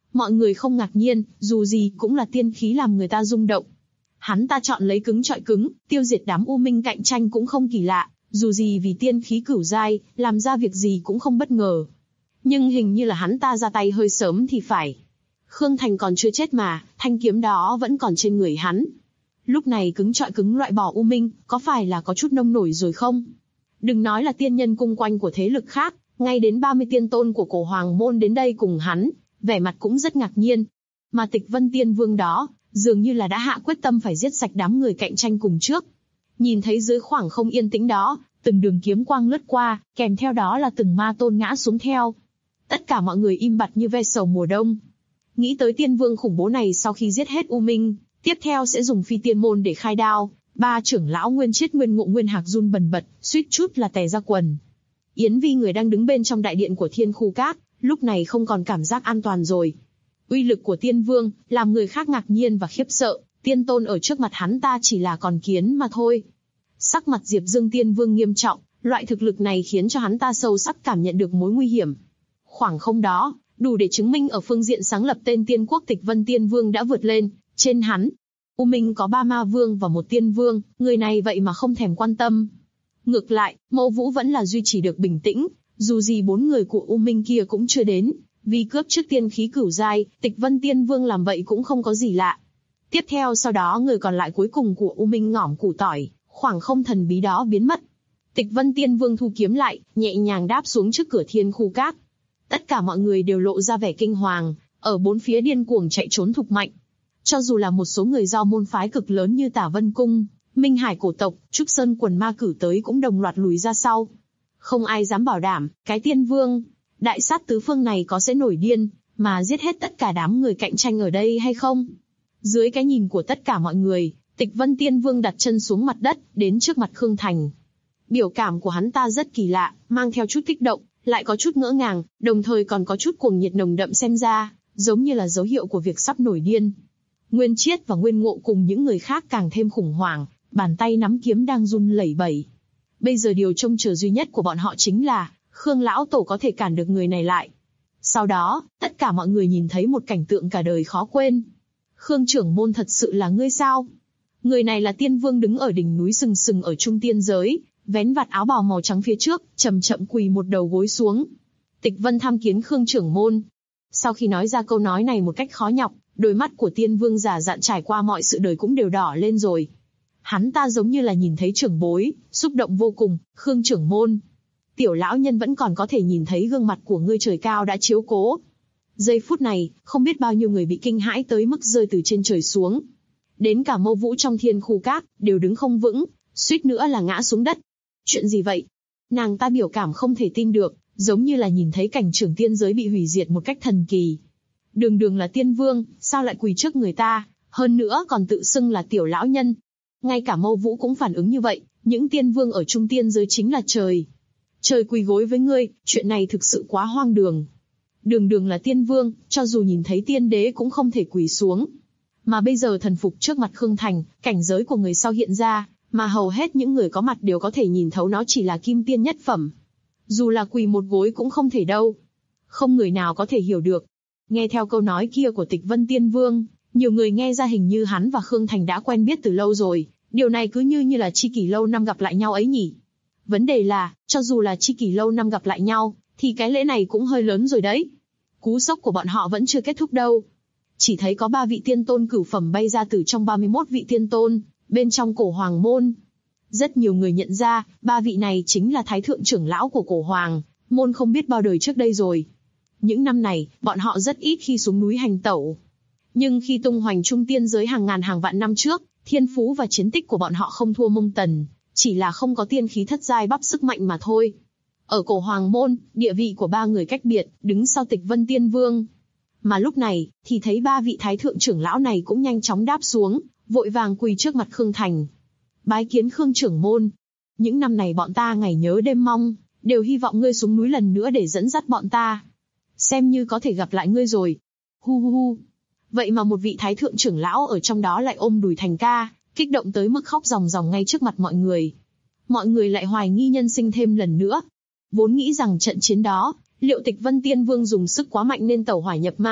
Mọi người không ngạc nhiên, dù gì cũng là tiên khí làm người ta rung động. Hắn ta chọn lấy cứng trọi cứng, tiêu diệt đám u minh cạnh tranh cũng không kỳ lạ, dù gì vì tiên khí cửu giai, làm ra việc gì cũng không bất ngờ. Nhưng hình như là hắn ta ra tay hơi sớm thì phải. Khương Thành còn chưa chết mà, thanh kiếm đó vẫn còn trên người hắn. Lúc này cứng trọi cứng loại bỏ u minh, có phải là có chút nông nổi rồi không? Đừng nói là tiên nhân cung quanh của thế lực khác, ngay đến 30 tiên tôn của cổ hoàng môn đến đây cùng hắn, vẻ mặt cũng rất ngạc nhiên. Mà Tịch Vân Tiên Vương đó, dường như là đã hạ quyết tâm phải giết sạch đám người cạnh tranh cùng trước. Nhìn thấy dưới khoảng không yên tĩnh đó, từng đường kiếm quang lướt qua, kèm theo đó là từng ma tôn ngã xuống theo. Tất cả mọi người im bặt như ve sầu mùa đông. Nghĩ tới tiên vương khủng bố này sau khi giết hết U Minh, tiếp theo sẽ dùng phi tiên môn để khai đao, ba trưởng lão Nguyên Chiết, Nguyên Ngộ, Nguyên Hạc run bần bật, suýt chút là tè ra quần. Yến Vi, người đang đứng bên trong đại điện của Thiên Khu Các, lúc này không còn cảm giác an toàn rồi. Uy lực của tiên vương, làm người khác ngạc nhiên và khiếp sợ, tiên tôn ở trước mặt hắn ta chỉ là con kiến mà thôi. Sắc mặt Diệp Dương Tiên Vương nghiêm trọng, loại thực lực này khiến cho hắn ta sâu sắc cảm nhận được mối nguy hiểm. Khoảng không đó, đủ để chứng minh ở phương diện sáng lập tên tiên quốc Tịch Vân Tiên Vương đã vượt lên, trên hắn. U Minh có 3 ma vương và 1 tiên vương, người này vậy mà không thèm quan tâm. Ngược lại, Mộ Vũ vẫn là duy trì được bình tĩnh, dù gì 4 người của U Minh kia cũng chưa đến, vì cướp trước tiên khí cửu giai, Tịch Vân Tiên Vương làm vậy cũng không có gì lạ. Tiếp theo sau đó người còn lại cuối cùng của U Minh ngỏm củ tỏi, khoảng không thần bí đó biến mất. Tịch Vân Tiên Vương thu kiếm lại, nhẹ nhàng đáp xuống trước cửa Thiên Khu Các. Tất cả mọi người đều lộ ra vẻ kinh hoàng, ở bốn phía điên cuồng chạy trốn thục mạnh. Cho dù là một số người do môn phái cực lớn như Tả Vân Cung, Minh Hải cổ tộc, Trúc Sơn quần ma cử tới cũng đồng loạt lùi ra sau. Không ai dám bảo đảm, cái tiên vương, đại sát tứ phương này có sẽ nổi điên, mà giết hết tất cả đám người cạnh tranh ở đây hay không? Dưới cái nhìn của tất cả mọi người, Tịch Vân Tiên Vương đặt chân xuống mặt đất, đến trước mặt Khương Thành. Biểu cảm của hắn ta rất kỳ lạ, mang theo chút kích động, lại có chút ngỡ ngàng, đồng thời còn có chút cuồng nhiệt nồng đậm, xem ra giống như là dấu hiệu của việc sắp nổi điên. Nguyên Chiết và Nguyên Ngộ cùng những người khác càng thêm khủng hoảng, bàn tay nắm kiếm đang run lẩy bẩy. Bây giờ điều trông chờ duy nhất của bọn họ chính là Khương lão tổ có thể cản được người này lại. Sau đó, tất cả mọi người nhìn thấy một cảnh tượng cả đời khó quên. Khương trưởng môn, thật sự là ngươi sao? Người này là tiên vương đứng ở đỉnh núi sừng sừng ở trung tiên giới, vén vạt áo bào màu trắng phía trước, chậm chậm quỳ một đầu gối xuống. Tịch Vân tham kiến Khương trưởng môn. Sau khi nói ra câu nói này một cách khó nhọc, đôi mắt của tiên vương già dặn trải qua mọi sự đời cũng đều đỏ lên rồi. Hắn ta giống như là nhìn thấy trưởng bối, xúc động vô cùng. Khương trưởng môn, tiểu lão nhân vẫn còn có thể nhìn thấy gương mặt của ngươi, trời cao đã chiếu cố. Giây phút này, không biết bao nhiêu người bị kinh hãi tới mức rơi từ trên trời xuống. Đến cả Mộ Vũ trong Thiên Khu Các đều đứng không vững, suýt nữa là ngã xuống đất. Chuyện gì vậy? Nàng ta biểu cảm không thể tin được, giống như là nhìn thấy cảnh trưởng tiên giới bị hủy diệt một cách thần kỳ. Đường đường là tiên vương, sao lại quỳ trước người ta, hơn nữa còn tự xưng là tiểu lão nhân. Ngay cả Mộ Vũ cũng phản ứng như vậy, những tiên vương ở trung tiên giới chính là trời. Trời quỳ gối với ngươi, chuyện này thực sự quá hoang đường. Đường đường là tiên vương, cho dù nhìn thấy tiên đế cũng không thể quỳ xuống. Mà bây giờ thần phục trước mặt Khương Thành, cảnh giới của người sau hiện ra, mà hầu hết những người có mặt đều có thể nhìn thấu nó chỉ là kim tiên nhất phẩm. Dù là quỳ một gối cũng không thể đâu. Không người nào có thể hiểu được. Nghe theo câu nói kia của Tịch Vân Tiên Vương, nhiều người nghe ra hình như hắn và Khương Thành đã quen biết từ lâu rồi, điều này cứ như là tri kỷ lâu năm gặp lại nhau ấy nhỉ. Vấn đề là, cho dù là tri kỷ lâu năm gặp lại nhau, thì cái lễ này cũng hơi lớn rồi đấy. Cú sốc của bọn họ vẫn chưa kết thúc đâu. Chỉ thấy có 3 vị tiên tôn cửu phẩm bay ra từ trong 31 vị tiên tôn, bên trong cổ hoàng môn. Rất nhiều người nhận ra, 3 vị này chính là thái thượng trưởng lão của cổ hoàng môn không biết bao đời trước đây rồi. Những năm này, bọn họ rất ít khi xuống núi hành tẩu. Nhưng khi tung hoành trung tiên giới hàng ngàn hàng vạn năm trước, thiên phú và chiến tích của bọn họ không thua Mông Tần, chỉ là không có tiên khí thất giai bắp sức mạnh mà thôi. Ở cổ hoàng môn, địa vị của 3 người cách biệt, đứng sau Tịch Vân Tiên Vương. Mà lúc này, thì thấy 3 vị thái thượng trưởng lão này cũng nhanh chóng đáp xuống, vội vàng quỳ trước mặt Khương Thành. Bái kiến Khương trưởng môn. Những năm này bọn ta ngày nhớ đêm mong, đều hy vọng ngươi xuống núi lần nữa để dẫn dắt bọn ta. Xem như có thể gặp lại ngươi rồi. Hu hu hu. Vậy mà một vị thái thượng trưởng lão ở trong đó lại ôm đùi thành ca, kích động tới mức khóc ròng ròng ngay trước mặt mọi người. Mọi người lại hoài nghi nhân sinh thêm lần nữa. Vốn nghĩ rằng trận chiến đó, liệu Tịch Vân Tiên Vương dùng sức quá mạnh nên tẩu hỏa nhập ma,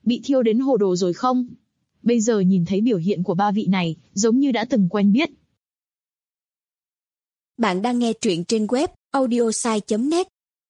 Bị thiêu đến hồ đồ rồi không? Bây giờ nhìn thấy biểu hiện của ba vị này, giống như đã từng quen biết. Bạn đang nghe truyện trên web audiosai.net.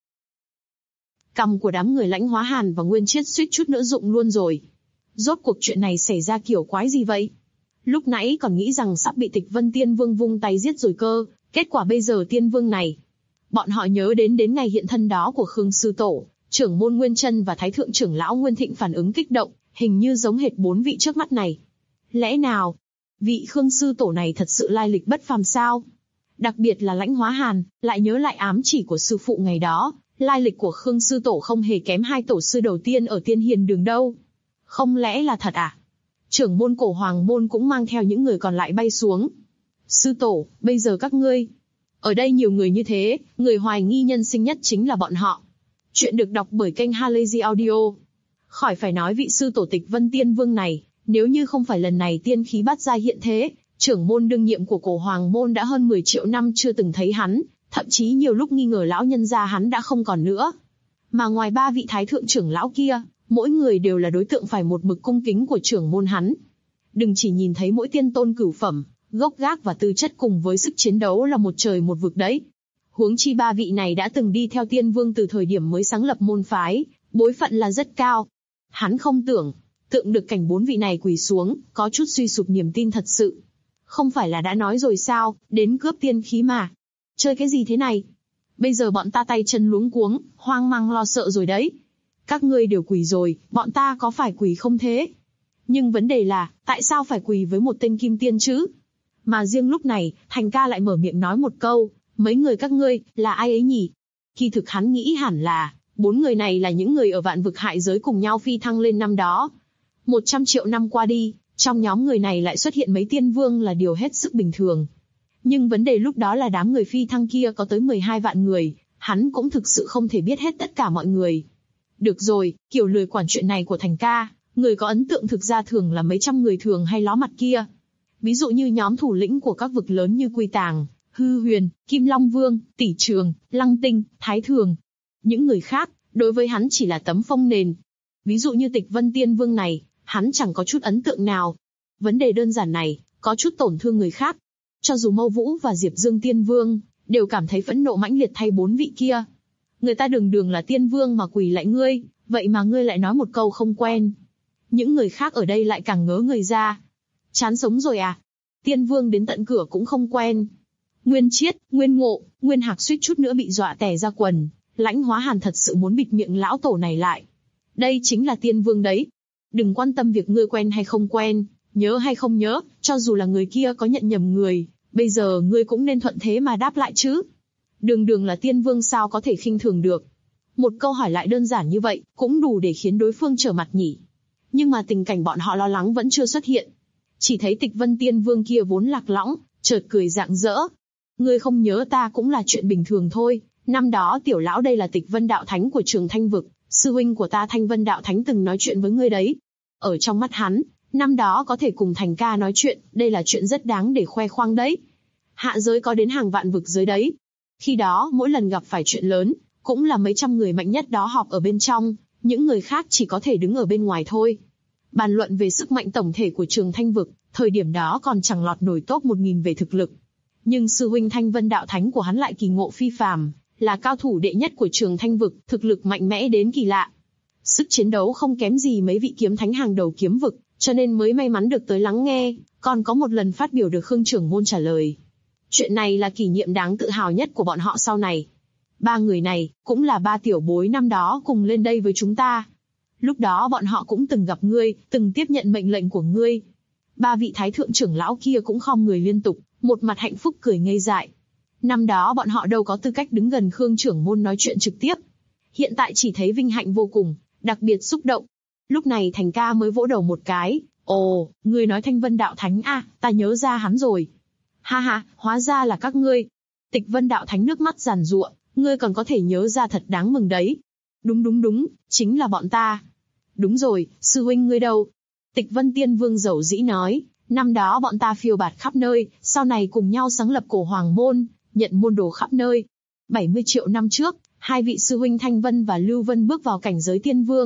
Cằm của đám người Lãnh Hóa Hàn và Nguyên Chiết suýt chút nữa rụng luôn rồi. Rốt cuộc chuyện này xảy ra kiểu quái gì vậy? Lúc nãy còn nghĩ rằng sắp bị Tịch Vân Tiên Vương vung tay giết rồi cơ, kết quả bây giờ Tiên Vương này. Bọn họ nhớ đến ngày hiện thân đó của Khương Sư Tổ, trưởng môn Nguyên Chân và Thái Thượng trưởng lão Nguyên Thịnh phản ứng kích động, hình như giống hệt 4 vị trước mắt này. Lẽ nào, vị Khương Sư Tổ này thật sự lai lịch bất phàm sao? Đặc biệt là Lãnh Hóa Hàn, lại nhớ lại ám chỉ của sư phụ ngày đó, lai lịch của Khương Sư Tổ không hề kém 2 tổ sư đầu tiên ở Tiên Hiền Đường đâu. Không lẽ là thật à? Trưởng môn Cổ Hoàng môn cũng mang theo những người còn lại bay xuống. Sư Tổ, bây giờ các ngươi. Ở đây nhiều người như thế, người hoài nghi nhân sinh nhất chính là bọn họ. Chuyện được đọc bởi kênh Halazy Audio. Khỏi phải nói vị sư tổ Tịch Vân Tiên Vương này, nếu như không phải lần này tiên khí bát giai hiện thế, trưởng môn đương nhiệm của Cổ Hoàng môn đã hơn 10 triệu năm chưa từng thấy hắn, thậm chí nhiều lúc nghi ngờ lão nhân gia hắn đã không còn nữa. Mà ngoài 3 vị thái thượng trưởng lão kia, mỗi người đều là đối tượng phải một mực cung kính của trưởng môn hắn. Đừng chỉ nhìn thấy mỗi tiên tôn cửu phẩm, gốc gác và tư chất cùng với sức chiến đấu là một trời một vực đấy. Huống chi 3 vị này đã từng đi theo Tiên Vương từ thời điểm mới sáng lập môn phái, bối phận là rất cao. Hắn không tượng được cảnh 4 vị này quỳ xuống, có chút suy sụp niềm tin thật sự. Không phải là đã nói rồi sao, đến cướp tiên khí mà. Chơi cái gì thế này? Bây giờ bọn ta tay chân luống cuống, hoang mang lo sợ rồi đấy. Các ngươi đều quỳ rồi, bọn ta có phải quỳ không thế? Nhưng vấn đề là, tại sao phải quỳ với một tên kim tiên chứ? Mà riêng lúc này, Thành Ca lại mở miệng nói một câu, mấy người các ngươi, là ai ấy nhỉ? Kỳ thực hắn nghĩ hẳn là, 4 người này là những người ở vạn vực hại giới cùng nhau phi thăng lên năm đó. 100 triệu năm qua đi, trong nhóm người này lại xuất hiện mấy tiên vương là điều hết sức bình thường. Nhưng vấn đề lúc đó là đám người phi thăng kia có tới 12 vạn người, hắn cũng thực sự không thể biết hết tất cả mọi người. Được rồi, kiểu lười quản chuyện này của Thành Ca, người có ấn tượng thực ra thường là mấy trăm người thường hay ló mặt kia. Ví dụ như nhóm thủ lĩnh của các vực lớn như Quy Tàng, Hư Huyền, Kim Long Vương, Tỷ Trường, Lăng Tinh, Thái Thường. Những người khác, đối với hắn chỉ là tấm phông nền. Ví dụ như Tịch Vân Tiên Vương này, hắn chẳng có chút ấn tượng nào. Vấn đề đơn giản này, có chút tổn thương người khác. Cho dù Mâu Vũ và Diệp Dương Tiên Vương, đều cảm thấy phẫn nộ mãnh liệt thay 4 vị kia. Người ta đường là Tiên Vương mà quỳ lại ngươi, vậy mà ngươi lại nói một câu không quen. Những người khác ở đây lại càng ngớ người ra. Chán sống rồi à? Tiên Vương đến tận cửa cũng không quen. Nguyên Chiết, Nguyên Ngộ, Nguyên Hạc suýt chút nữa bị dọa tè ra quần. Lãnh Hóa Hàn thật sự muốn bịt miệng lão tổ này lại. Đây chính là Tiên Vương đấy. Đừng quan tâm việc ngươi quen hay không quen, nhớ hay không nhớ, cho dù là người kia có nhận nhầm người, bây giờ ngươi cũng nên thuận thế mà đáp lại chứ. Đường là Tiên Vương sao có thể khinh thường được. Một câu hỏi lại đơn giản như vậy, cũng đủ để khiến đối phương trở mặt nhỉ. Nhưng mà tình cảnh bọn họ lo lắng vẫn chưa xuất hiện. Chỉ thấy Tịch Vân Tiên Vương kia vốn lạc lõng, chợt cười rạng rỡ. Ngươi không nhớ ta cũng là chuyện bình thường thôi, năm đó tiểu lão đây là Tịch Vân Đạo Thánh của Trường Thanh Vực, sư huynh của ta Thanh Vân Đạo Thánh từng nói chuyện với ngươi đấy. Ở trong mắt hắn, năm đó có thể cùng Thành Ca nói chuyện, đây là chuyện rất đáng để khoe khoang đấy. Hạ giới có đến hàng vạn vực giới đấy. Khi đó, mỗi lần gặp phải chuyện lớn, cũng là mấy trăm người mạnh nhất đó họp ở bên trong, những người khác chỉ có thể đứng ở bên ngoài thôi. Bàn luận về sức mạnh tổng thể của Trường Thanh Vực, thời điểm đó còn chẳng lọt nổi top 1000 về thực lực. Nhưng sư huynh Thanh Vân Đạo Thánh của hắn lại kỳ ngộ phi phàm, là cao thủ đệ nhất của Trường Thanh Vực, thực lực mạnh mẽ đến kỳ lạ. Sức chiến đấu không kém gì mấy vị kiếm thánh hàng đầu kiếm vực, cho nên mới may mắn được tới lắng nghe, còn có một lần phát biểu được Khương trưởng môn trả lời. Chuyện này là kỷ niệm đáng tự hào nhất của bọn họ sau này. 3 người này, cũng là 3 tiểu bối năm đó cùng lên đây với chúng ta. Lúc đó bọn họ cũng từng gặp ngươi, từng tiếp nhận mệnh lệnh của ngươi. 3 vị thái thượng trưởng lão kia cũng khom người liên tục, một mặt hạnh phúc cười ngây dại. Năm đó bọn họ đâu có tư cách đứng gần Khương trưởng môn nói chuyện trực tiếp. Hiện tại chỉ thấy vinh hạnh vô cùng, đặc biệt xúc động. Lúc này Thành Ca mới vỗ đầu một cái. Ồ, ngươi nói Thanh Vân Đạo Thánh à, ta nhớ ra hắn rồi. Ha ha, hóa ra là các ngươi. Tịch Vân Đạo Thánh nước mắt giàn giụa, ngươi còn có thể nhớ ra thật đáng mừng đấy. Đúng, chính là bọn ta. Đúng rồi, sư huynh ngươi đâu? Tịch Vân Tiên Vương dầu dĩ nói, năm đó bọn ta phiêu bạt khắp nơi, sau này cùng nhau sáng lập Cổ Hoàng môn, nhận môn đồ khắp nơi. 70 triệu năm trước, 2 vị sư huynh Thanh Vân và Lưu Vân bước vào cảnh giới Tiên Vương,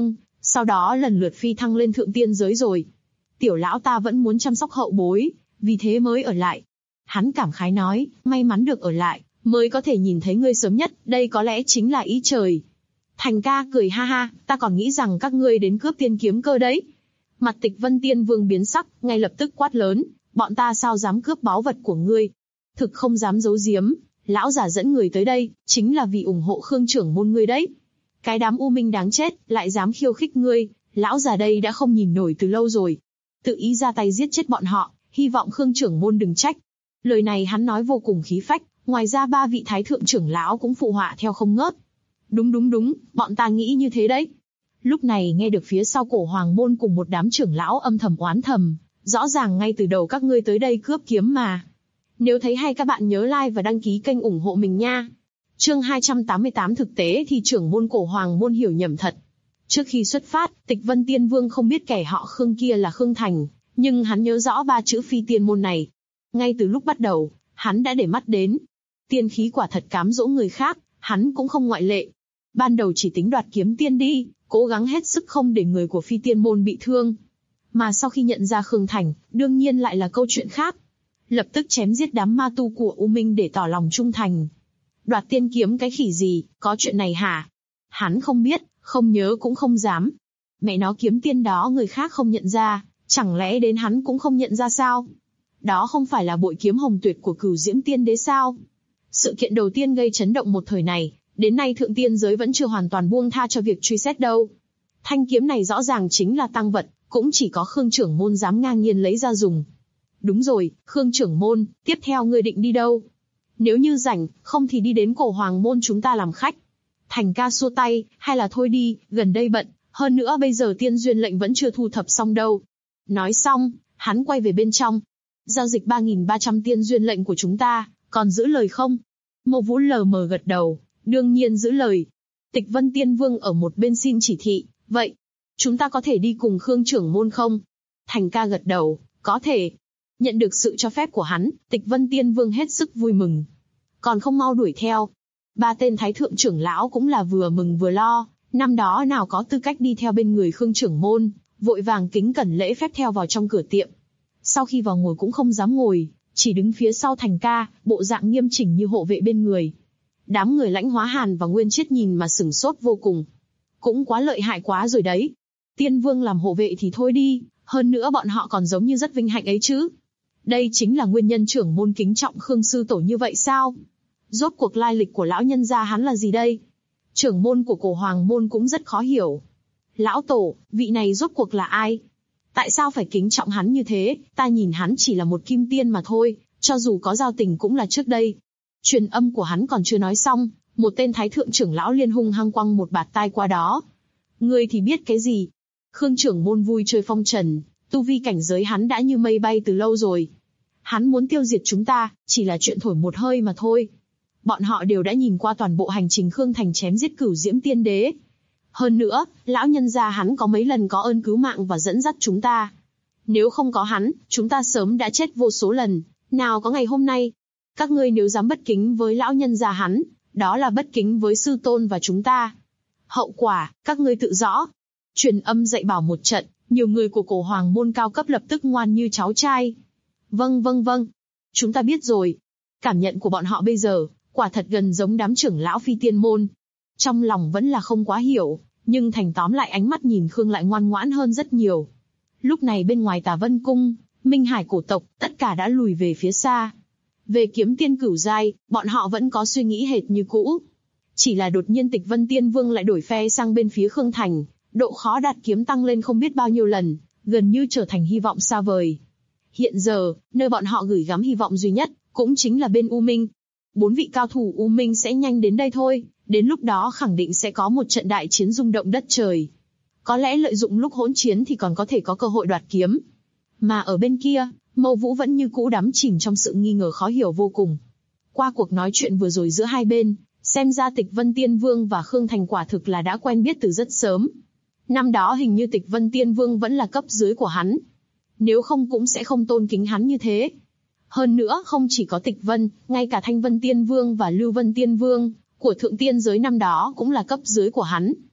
sau đó lần lượt phi thăng lên thượng tiên giới rồi. Tiểu lão ta vẫn muốn chăm sóc hậu bối, vì thế mới ở lại. Hắn cảm khái nói, may mắn được ở lại, mới có thể nhìn thấy ngươi sớm nhất, đây có lẽ chính là ý trời. Thành ca cười ha ha, ta còn nghĩ rằng các ngươi đến cướp tiên kiếm cơ đấy. Mặt Tịch Vân Tiên Vương biến sắc, ngay lập tức quát lớn, bọn ta sao dám cướp báu vật của ngươi? Thực không dám giấu giếm, lão già dẫn người tới đây, chính là vì ủng hộ Khương trưởng môn ngươi đấy. Cái đám u minh đáng chết, lại dám khiêu khích ngươi, lão già đây đã không nhìn nổi từ lâu rồi. Tự ý ra tay giết chết bọn họ, hy vọng Khương trưởng môn đừng trách. Lời này hắn nói vô cùng khí phách, ngoài ra 3 vị thái thượng trưởng lão cũng phụ họa theo không ngớt. Đúng, bọn ta nghĩ như thế đấy. Lúc này nghe được phía sau Cổ Hoàng môn cùng một đám trưởng lão âm thầm oán thầm, rõ ràng ngay từ đầu các ngươi tới đây cướp kiếm mà. Nếu thấy hay các bạn nhớ like và đăng ký kênh ủng hộ mình nha. Chương 288 thực tế thì trưởng môn Cổ Hoàng môn hiểu nhầm thật. Trước khi xuất phát, Tịch Vân Tiên Vương không biết kẻ họ Khương kia là Khương Thành, nhưng hắn nhớ rõ 3 chữ phi tiên môn này. Ngay từ lúc bắt đầu, hắn đã để mắt đến. Tiên khí quả thật cám dỗ người khác, hắn cũng không ngoại lệ. Ban đầu chỉ tính đoạt kiếm tiên đi, cố gắng hết sức không để người của phi tiên môn bị thương. Mà sau khi nhận ra Khương Thành, đương nhiên lại là câu chuyện khác. Lập tức chém giết đám ma tu của U Minh để tỏ lòng trung thành. Đoạt tiên kiếm cái khỉ gì, có chuyện này hả? Hắn không biết, không nhớ cũng không dám. Mẹ nó, kiếm tiên đó người khác không nhận ra, chẳng lẽ đến hắn cũng không nhận ra sao? Đó không phải là bội kiếm hồng tuyệt của Cửu Diễm Tiên Đế sao? Sự kiện đầu tiên gây chấn động một thời này, đến nay thượng tiên giới vẫn chưa hoàn toàn buông tha cho việc truy xét đâu. Thanh kiếm này rõ ràng chính là tang vật, cũng chỉ có Khương trưởng môn dám ngang nhiên lấy ra dùng. Đúng rồi, Khương trưởng môn, tiếp theo ngươi định đi đâu? Nếu như rảnh, không thì đi đến Cổ Hoàng môn chúng ta làm khách. Thành ca xua tay, hay là thôi đi, gần đây bận, hơn nữa bây giờ tiên duyên lệnh vẫn chưa thu thập xong đâu. Nói xong, hắn quay về bên trong. Giao dịch 3.300 tiên duyên lệnh của chúng ta, còn giữ lời không? Mộ Vũ lờ mờ gật đầu, đương nhiên giữ lời. Tịch Vân Tiên Vương ở một bên xin chỉ thị, vậy, chúng ta có thể đi cùng Khương trưởng môn không? Thành ca gật đầu, có thể. Nhận được sự cho phép của hắn, Tịch Vân Tiên Vương hết sức vui mừng. Còn không mau đuổi theo. 3 tên thái thượng trưởng lão cũng là vừa mừng vừa lo, năm đó nào có tư cách đi theo bên người Khương trưởng môn, vội vàng kính cẩn lễ phép theo vào trong cửa tiệm. Sau khi vào ngồi cũng không dám ngồi, chỉ đứng phía sau Thành ca, bộ dạng nghiêm chỉnh như hộ vệ bên người. Đám người Lãnh Hóa Hàn và Nguyên Chiết nhìn mà sửng sốt vô cùng. Cũng quá lợi hại quá rồi đấy. Tiên Vương làm hộ vệ thì thôi đi, hơn nữa bọn họ còn giống như rất vinh hạnh ấy chứ. Đây chính là nguyên nhân trưởng môn kính trọng Khương sư tổ như vậy sao? Rốt cuộc lai lịch của lão nhân gia hắn là gì đây? Trưởng môn của Cổ Hoàng môn cũng rất khó hiểu. Lão tổ, vị này rốt cuộc là ai? Tại sao phải kính trọng hắn như thế? Ta nhìn hắn chỉ là một kim tiên mà thôi, cho dù có giao tình cũng là trước đây. Truyền âm của hắn còn chưa nói xong, một tên thái thượng trưởng lão liên hung hăng quăng một bạt tai qua đó. Ngươi thì biết cái gì? Khương trưởng môn vui chơi phong trần, tu vi cảnh giới hắn đã như mây bay từ lâu rồi. Hắn muốn tiêu diệt chúng ta, chỉ là chuyện thổi một hơi mà thôi. Bọn họ đều đã nhìn qua toàn bộ hành trình Khương Thành chém giết Cửu Diễm Tiên Đế. Hơn nữa, lão nhân gia hắn có mấy lần có ơn cứu mạng và dẫn dắt chúng ta. Nếu không có hắn, chúng ta sớm đã chết vô số lần, nào có ngày hôm nay. Các ngươi nếu dám bất kính với lão nhân gia hắn, đó là bất kính với sư tôn và chúng ta. Hậu quả, các ngươi tự rõ. Truyền âm dạy bảo một trận, nhiều người của Cổ Hoàng môn cao cấp lập tức ngoan như cháu trai. Vâng. Chúng ta biết rồi. Cảm nhận của bọn họ bây giờ, quả thật gần giống đám trưởng lão phi tiên môn. Trong lòng vẫn là không quá hiểu, nhưng thành tóm lại ánh mắt nhìn Khương lại ngoan ngoãn hơn rất nhiều. Lúc này bên ngoài Tà Vân Cung, Minh Hải cổ tộc, tất cả đã lùi về phía xa. Về kiếm tiên cửu giai, bọn họ vẫn có suy nghĩ hệt như cũ. Chỉ là đột nhiên Tịch Vân Tiên Vương lại đổi phe sang bên phía Khương Thành, độ khó đạt kiếm tăng lên không biết bao nhiêu lần, gần như trở thành hy vọng xa vời. Hiện giờ, nơi bọn họ gửi gắm hy vọng duy nhất, cũng chính là bên U Minh. 4 vị cao thủ U Minh sẽ nhanh đến đây thôi, đến lúc đó khẳng định sẽ có một trận đại chiến rung động đất trời. Có lẽ lợi dụng lúc hỗn chiến thì còn có thể có cơ hội đoạt kiếm. Mà ở bên kia, Mâu Vũ vẫn như cũ đắm chìm trong sự nghi ngờ khó hiểu vô cùng. Qua cuộc nói chuyện vừa rồi giữa hai bên, xem ra Tịch Vân Tiên Vương và Khương Thành quả thực là đã quen biết từ rất sớm. Năm đó hình như Tịch Vân Tiên Vương vẫn là cấp dưới của hắn. Nếu không cũng sẽ không tôn kính hắn như thế. Hơn nữa không chỉ có Tịch Vân, ngay cả Thanh Vân Tiên Vương và Lưu Vân Tiên Vương của Thượng Tiên giới năm đó cũng là cấp dưới của hắn.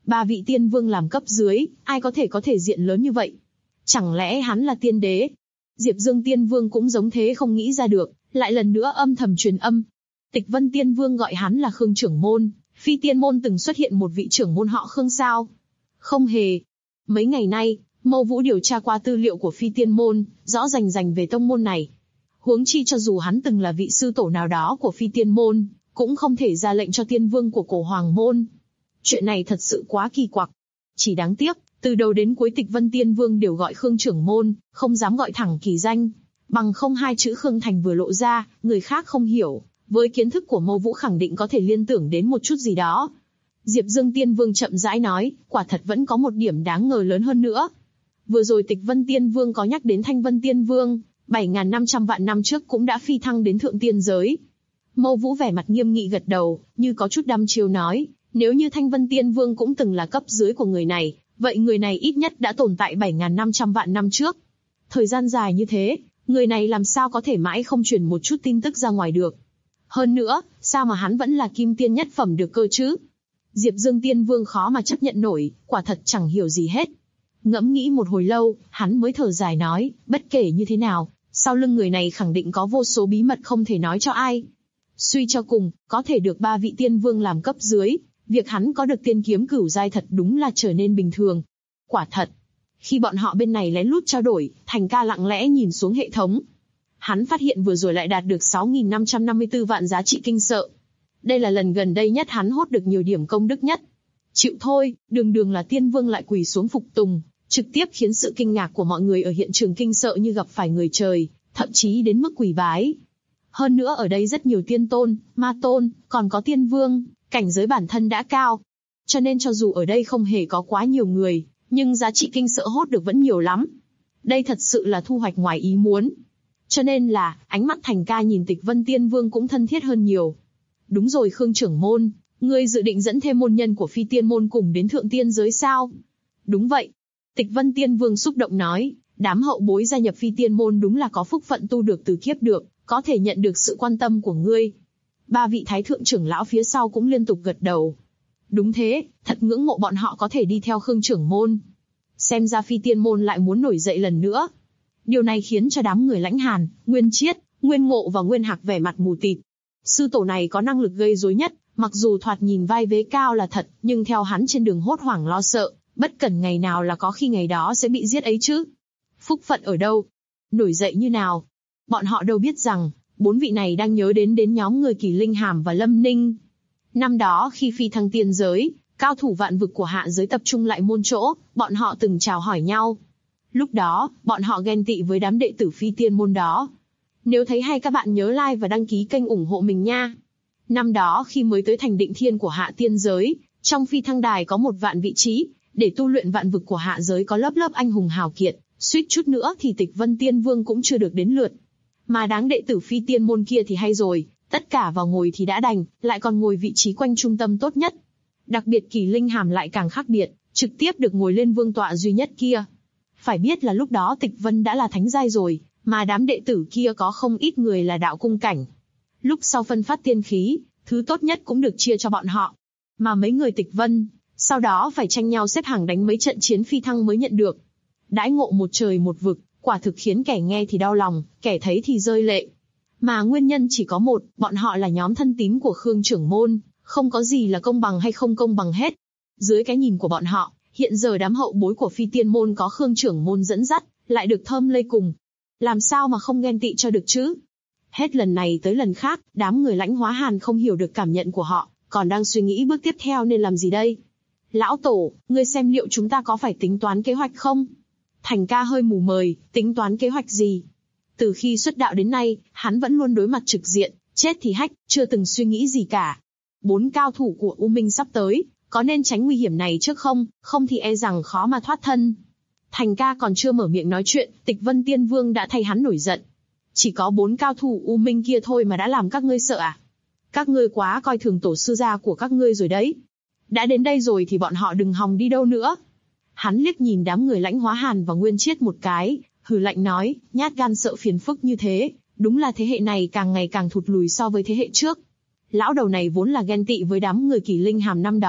Ba vị tiên vương làm cấp dưới, ai có thể diện lớn như vậy? Chẳng lẽ hắn là tiên đế? Diệp Dương Tiên Vương cũng giống thế không nghĩ ra được, lại lần nữa âm thầm truyền âm. Tịch Vân Tiên Vương gọi hắn là Khương trưởng môn, Phi Tiên môn từng xuất hiện một vị trưởng môn họ Khương sao? Không hề. Mấy ngày nay, Mâu Vũ điều tra qua tư liệu của Phi Tiên môn, rõ rành về tông môn này. Huống chi cho dù hắn từng là vị sư tổ nào đó của Phi Tiên môn, cũng không thể ra lệnh cho tiên vương của Cổ Hoàng môn. Chuyện này thật sự quá kỳ quặc. Chỉ đáng tiếc, từ đầu đến cuối Tịch Vân Tiên Vương đều gọi Khương trưởng môn, không dám gọi thẳng kỳ danh. Bằng không hai chữ Khương Thành vừa lộ ra, người khác không hiểu, với kiến thức của Mâu Vũ khẳng định có thể liên tưởng đến một chút gì đó. Diệp Dương Tiên Vương chậm rãi nói, quả thật vẫn có một điểm đáng ngờ lớn hơn nữa. Vừa rồi Tịch Vân Tiên Vương có nhắc đến Thanh Vân Tiên Vương, 7.500 vạn năm trước cũng đã phi thăng đến thượng tiên giới. Mâu Vũ vẻ mặt nghiêm nghị gật đầu, như có chút đăm chiêu nói, nếu như Thanh Vân Tiên Vương cũng từng là cấp dưới của người này, vậy người này ít nhất đã tồn tại 7.500 vạn năm trước. Thời gian dài như thế, người này làm sao có thể mãi không truyền một chút tin tức ra ngoài được. Hơn nữa, sao mà hắn vẫn là kim tiên nhất phẩm được cơ chứ? Diệp Dương Tiên Vương khó mà chấp nhận nổi, quả thật chẳng hiểu gì hết. Ngẫm nghĩ một hồi lâu, hắn mới thở dài nói, bất kể như thế nào, sau lưng người này khẳng định có vô số bí mật không thể nói cho ai. Suy cho cùng, có thể được ba vị tiên vương làm cấp dưới, việc hắn có được tiên kiếm cửu giai thật đúng là trở nên bình thường. Quả thật, khi bọn họ bên này lén lút trao đổi, Thành Ca lặng lẽ nhìn xuống hệ thống. Hắn phát hiện vừa rồi lại đạt được 6.554 vạn giá trị kinh sợ. Đây là lần gần đây nhất hắn hốt được nhiều điểm công đức nhất. Chịu thôi, đường là tiên vương lại quỳ xuống phục tùng, trực tiếp khiến sự kinh ngạc của mọi người ở hiện trường kinh sợ như gặp phải người trời, thậm chí đến mức quỳ bái. Hơn nữa ở đây rất nhiều tiên tôn, ma tôn, còn có tiên vương, cảnh giới bản thân đã cao. Cho nên cho dù ở đây không hề có quá nhiều người, nhưng giá trị kinh sợ hốt được vẫn nhiều lắm. Đây thật sự là thu hoạch ngoài ý muốn. Cho nên là, ánh mắt Thành Ca nhìn Tịch Vân Tiên Vương cũng thân thiết hơn nhiều. Đúng rồi Khương trưởng môn, ngươi dự định dẫn thêm môn nhân của Phi Tiên môn cùng đến thượng tiên giới sao? Đúng vậy. Tịch Vân Tiên Vương xúc động nói, đám hậu bối gia nhập Phi Tiên môn đúng là có phúc phận tu được từ kiếp được, có thể nhận được sự quan tâm của ngươi. Ba vị thái thượng trưởng lão phía sau cũng liên tục gật đầu. Đúng thế, thật ngưỡng mộ bọn họ có thể đi theo Khương trưởng môn. Xem ra Phi Tiên môn lại muốn nổi dậy lần nữa. Điều này khiến cho đám người Lãnh Hàn, Nguyên Chiết, Nguyên Ngộ và Nguyên Hạc vẻ mặt mù tịt. Sư tổ này có năng lực gây rối nhất, mặc dù thoạt nhìn vai vế cao là thật, nhưng theo hắn trên đường hốt hoảng lo sợ, bất cẩn ngày nào là có khi ngày đó sẽ bị giết ấy chứ. Phúc phận ở đâu? Nổi dậy như nào? Bọn họ đâu biết rằng, bốn vị này đang nhớ đến nhóm người Kỳ Linh Hàm và Lâm Ninh. Năm đó khi phi thăng tiên giới, cao thủ vạn vực của hạ giới tập trung lại môn chỗ, bọn họ từng chào hỏi nhau. Lúc đó, bọn họ ghen tị với đám đệ tử Phi Tiên môn đó. Nếu thấy hay các bạn nhớ like và đăng ký kênh ủng hộ mình nha. Năm đó khi mới tới thành định thiên của hạ tiên giới, trong phi thăng đài có 1 vạn vị trí, để tu luyện vạn vực của hạ giới có lớp anh hùng hào kiệt, suýt chút nữa thì Tịch Vân Tiên Vương cũng chưa được đến lượt. Mà đáng đệ tử Phi Tiên môn kia thì hay rồi, tất cả vào ngồi thì đã đành, lại còn ngồi vị trí quanh trung tâm tốt nhất. Đặc biệt Kỳ Linh Hàm lại càng khác biệt, trực tiếp được ngồi lên vương tọa duy nhất kia. Phải biết là lúc đó Tịch Vân đã là thánh giai rồi, mà đám đệ tử kia có không ít người là đạo cung cảnh. Lúc sau phân phát tiên khí, thứ tốt nhất cũng được chia cho bọn họ. Mà mấy người Tịch Vân, sau đó phải tranh nhau xếp hàng đánh mấy trận chiến phi thăng mới nhận được. Đãi ngộ một trời một vực, quả thực khiến kẻ nghe thì đau lòng, kẻ thấy thì rơi lệ. Mà nguyên nhân chỉ có một, bọn họ là nhóm thân tín của Khương trưởng môn, không có gì là công bằng hay không công bằng hết. Dưới cái nhìn của bọn họ, hiện giờ đám hậu bối của Phi Tiên môn có Khương trưởng môn dẫn dắt, lại được thơm lây cùng. Làm sao mà không ghen tị cho được chứ? Hết lần này tới lần khác, đám người Lãnh Hóa Hàn không hiểu được cảm nhận của họ, còn đang suy nghĩ bước tiếp theo nên làm gì đây. Lão tổ, ngươi xem liệu chúng ta có phải tính toán kế hoạch không? Thành Ca hơi mù mời, tính toán kế hoạch gì? Từ khi xuất đạo đến nay, hắn vẫn luôn đối mặt trực diện, chết thì hách, chưa từng suy nghĩ gì cả. 4 cao thủ của U Minh sắp tới, có nên tránh nguy hiểm này trước không? Không thì e rằng khó mà thoát thân. Thành Ca còn chưa mở miệng nói chuyện, Tịch Vân Tiên Vương đã thay hắn nổi giận. Chỉ có 4 cao thủ U Minh kia thôi mà đã làm các ngươi sợ à? Các ngươi quá coi thường tổ sư gia của các ngươi rồi đấy. Đã đến đây rồi thì bọn họ đừng hòng đi đâu nữa. Hắn liếc nhìn đám người Lãnh Hóa Hàn và Nguyên Chiết một cái, hừ lạnh nói, nhát gan sợ phiền phức như thế, đúng là thế hệ này càng ngày càng thụt lùi so với thế hệ trước. Lão đầu này vốn là ghen tị với đám người Kỳ Linh Hàm năm đó,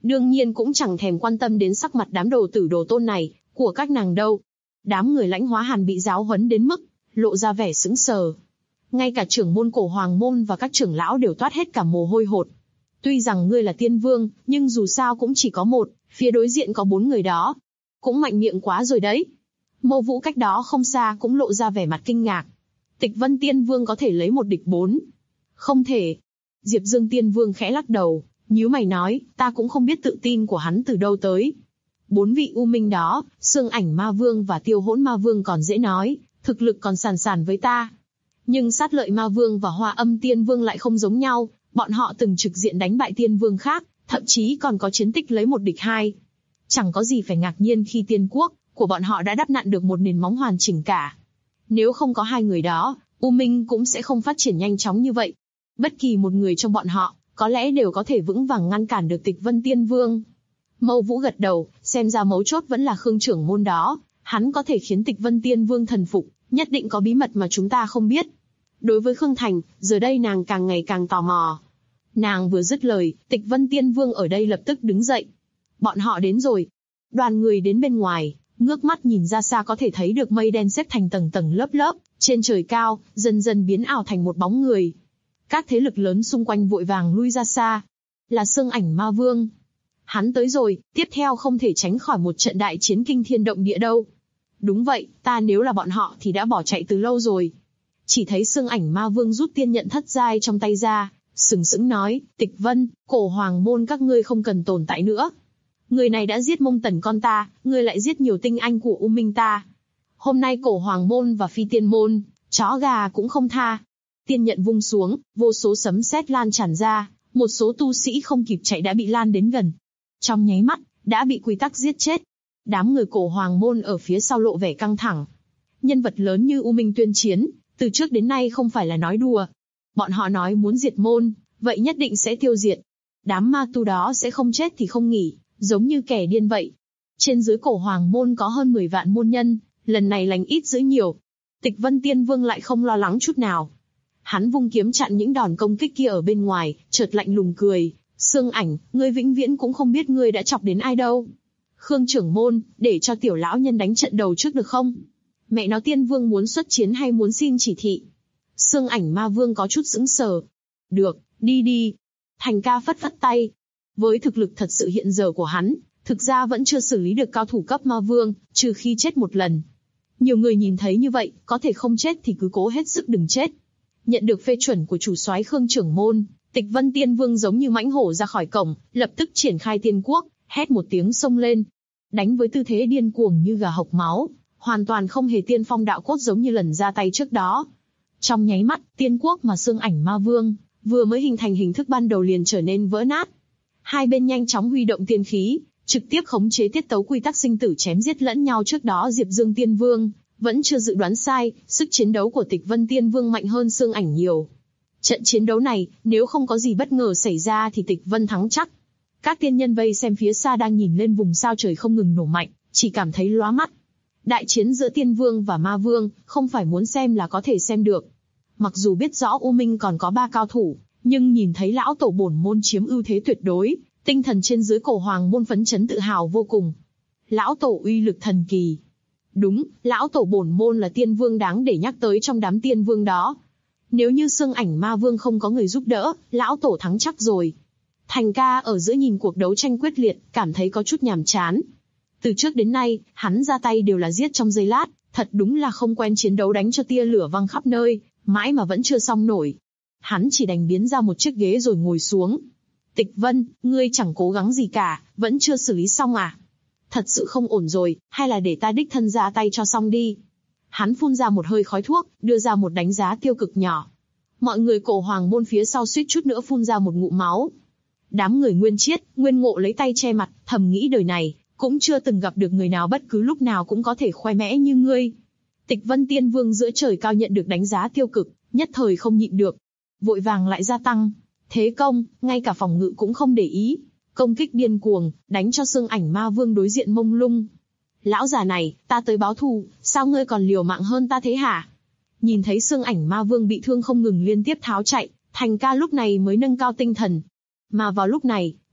đương nhiên cũng chẳng thèm quan tâm đến sắc mặt đám đồ tử đồ tôn này, của các nàng đâu. Đám người Lãnh Hóa Hàn bị giáo huấn đến mức, lộ ra vẻ sững sờ. Ngay cả trưởng môn Cổ Hoàng môn và các trưởng lão đều toát hết cả mồ hôi hột. Tuy rằng ngươi là tiên vương, nhưng dù sao cũng chỉ có một, phía đối diện có 4 người đó. Cũng mạnh miệng quá rồi đấy. Mâu Vũ cách đó không xa cũng lộ ra vẻ mặt kinh ngạc. Tịch Vân Tiên Vương có thể lấy một địch 4. Không thể. Diệp Dương Tiên Vương khẽ lắc đầu, nhíu mày nói, ta cũng không biết tự tin của hắn từ đâu tới. 4 vị U Minh đó, Xương Ảnh Ma Vương và Tiêu Hỗn Ma Vương còn dễ nói, thực lực còn sàn sàn với ta. Nhưng Sát Lợi Ma Vương và Hoa Âm Tiên Vương lại không giống nhau, bọn họ từng trực diện đánh bại tiên vương khác, thậm chí còn có chiến tích lấy một địch 2. Chẳng có gì phải ngạc nhiên khi tiên quốc của bọn họ đã đắp nặn được một nền móng hoàn chỉnh cả. Nếu không có 2 người đó, U Minh cũng sẽ không phát triển nhanh chóng như vậy. Bất kỳ một người trong bọn họ, có lẽ đều có thể vững vàng ngăn cản được Tịch Vân Tiên Vương. Mâu Vũ gật đầu, xem ra mấu chốt vẫn là Khương trưởng môn đó, hắn có thể khiến Tịch Vân Tiên Vương thần phục, nhất định có bí mật mà chúng ta không biết. Đối với Khương Thành, giờ đây nàng càng ngày càng tò mò. Nàng vừa dứt lời, Tịch Vân Tiên Vương ở đây lập tức đứng dậy. Bọn họ đến rồi. Đoàn người đến bên ngoài, ngước mắt nhìn ra xa có thể thấy được mây đen xếp thành tầng tầng lớp lớp, trên trời cao, dần dần biến ảo thành một bóng người. Các thế lực lớn xung quanh vội vàng lui ra xa. Là Xương Ảnh Ma Vương. Hắn tới rồi, tiếp theo không thể tránh khỏi một trận đại chiến kinh thiên động địa đâu. Đúng vậy, ta nếu là bọn họ thì đã bỏ chạy từ lâu rồi. Chỉ thấy Xương Ảnh Ma Vương rút tiên nhận thất giai trong tay ra, sừng sững nói, Tịch Vân, Cổ Hoàng môn các ngươi không cần tồn tại nữa. Người này đã giết Mông Tần con ta, ngươi lại giết nhiều tinh anh của U Minh ta. Hôm nay Cổ Hoàng môn và Phi Tiên môn, chó gà cũng không tha. Tiên nhận vung xuống, vô số sấm sét lan tràn ra, một số tu sĩ không kịp chạy đã bị lan đến gần. Trong nháy mắt, đã bị quy tắc giết chết. Đám người Cổ Hoàng môn ở phía sau lộ vẻ căng thẳng. Nhân vật lớn như U Minh tuyên chiến, từ trước đến nay không phải là nói đùa. Bọn họ nói muốn diệt môn, vậy nhất định sẽ tiêu diệt. Đám ma tu đó sẽ không chết thì không nghỉ, giống như kẻ điên vậy. Trên dưới Cổ Hoàng môn có hơn 10 vạn môn nhân, lần này lành ít dữ nhiều. Tịch Vân Tiên Vương lại không lo lắng chút nào. Hắn vung kiếm chặn những đòn công kích kia ở bên ngoài, chợt lạnh lùng cười. Xương Ảnh, ngươi vĩnh viễn cũng không biết ngươi đã chọc đến ai đâu. Khương trưởng môn, để cho tiểu lão nhân đánh trận đầu trước được không? Mẹ nó, Tiên Vương muốn xuất chiến hay muốn xin chỉ thị? Xương Ảnh Ma Vương có chút sững sờ. Được, đi đi. Thành ca phất phất tay. Với thực lực thật sự hiện giờ của hắn, thực ra vẫn chưa xử lý được cao thủ cấp Ma Vương, trừ khi chết một lần. Nhiều người nhìn thấy như vậy, có thể không chết thì cứ cố hết sức đừng chết. Nhận được phê chuẩn của chủ soái Khương trưởng môn, Tịch Vân Tiên Vương giống như mãnh hổ ra khỏi cổng, lập tức triển khai tiên quốc, hét một tiếng xông lên. Đánh với tư thế điên cuồng như gà hộc máu, hoàn toàn không hề tiên phong đạo cốt giống như lần ra tay trước đó. Trong nháy mắt, tiên quốc mà Xương Ảnh Ma Vương vừa mới hình thành hình thức ban đầu liền trở nên vỡ nát. Hai bên nhanh chóng huy động tiên khí, trực tiếp khống chế tiết tấu quy tắc sinh tử chém giết lẫn nhau. Trước đó Diệp Dương Tiên Vương vẫn chưa dự đoán sai, sức chiến đấu của Tịch Vân Tiên Vương mạnh hơn Xương Ảnh nhiều. Trận chiến đấu này, nếu không có gì bất ngờ xảy ra thì Tịch Vân thắng chắc. Các tiên nhân vây xem phía xa đang nhìn lên vùng sao trời không ngừng nổ mạnh, chỉ cảm thấy lóa mắt. Đại chiến giữa Tiên Vương và Ma Vương, không phải muốn xem là có thể xem được. Mặc dù biết rõ U Minh còn có 3 cao thủ, nhưng nhìn thấy lão tổ bổn môn chiếm ưu thế tuyệt đối, tinh thần trên dưới Cổ Hoàng môn phấn chấn tự hào vô cùng. Lão tổ uy lực thần kỳ. Đúng, lão tổ bổn môn là tiên vương đáng để nhắc tới trong đám tiên vương đó. Nếu như Xương Ảnh Ma Vương không có người giúp đỡ, lão tổ thắng chắc rồi. Thành ca ở giữa nhìn cuộc đấu tranh quyết liệt, cảm thấy có chút nhàm chán. Từ trước đến nay, hắn ra tay đều là giết trong giây lát, thật đúng là không quen chiến đấu đánh cho tia lửa văng khắp nơi, mãi mà vẫn chưa xong nổi. Hắn chỉ đành biến ra một chiếc ghế rồi ngồi xuống. Tịch Vân, ngươi chẳng cố gắng gì cả, vẫn chưa xử lý xong à? Thật sự không ổn rồi, hay là để ta đích thân ra tay cho xong đi. Hắn phun ra một hơi khói thuốc, đưa ra một đánh giá tiêu cực nhỏ. Mọi người Cổ Hoàng môn phía sau suýt chút nữa phun ra một ngụm máu. Đám người Nguyên Chiết, Nguyên Ngộ lấy tay che mặt, thầm nghĩ đời này cũng chưa từng gặp được người nào bất cứ lúc nào cũng có thể khoe mẽ như ngươi. Tịch Vân Tiên Vương giữa trời cao nhận được đánh giá tiêu cực, nhất thời không nhịn được, vội vàng lại gia tăng thế công, ngay cả phòng ngự cũng không để ý, công kích điên cuồng, đánh cho Xương Ảnh Ma Vương đối diện mông lung. Lão già này, ta tới báo thù, sao ngươi còn liều mạng hơn ta thế hả? Nhìn thấy Xương Ảnh Ma Vương bị thương không ngừng liên tiếp tháo chạy, Thành ca lúc này mới nâng cao tinh thần. Mà vào lúc này,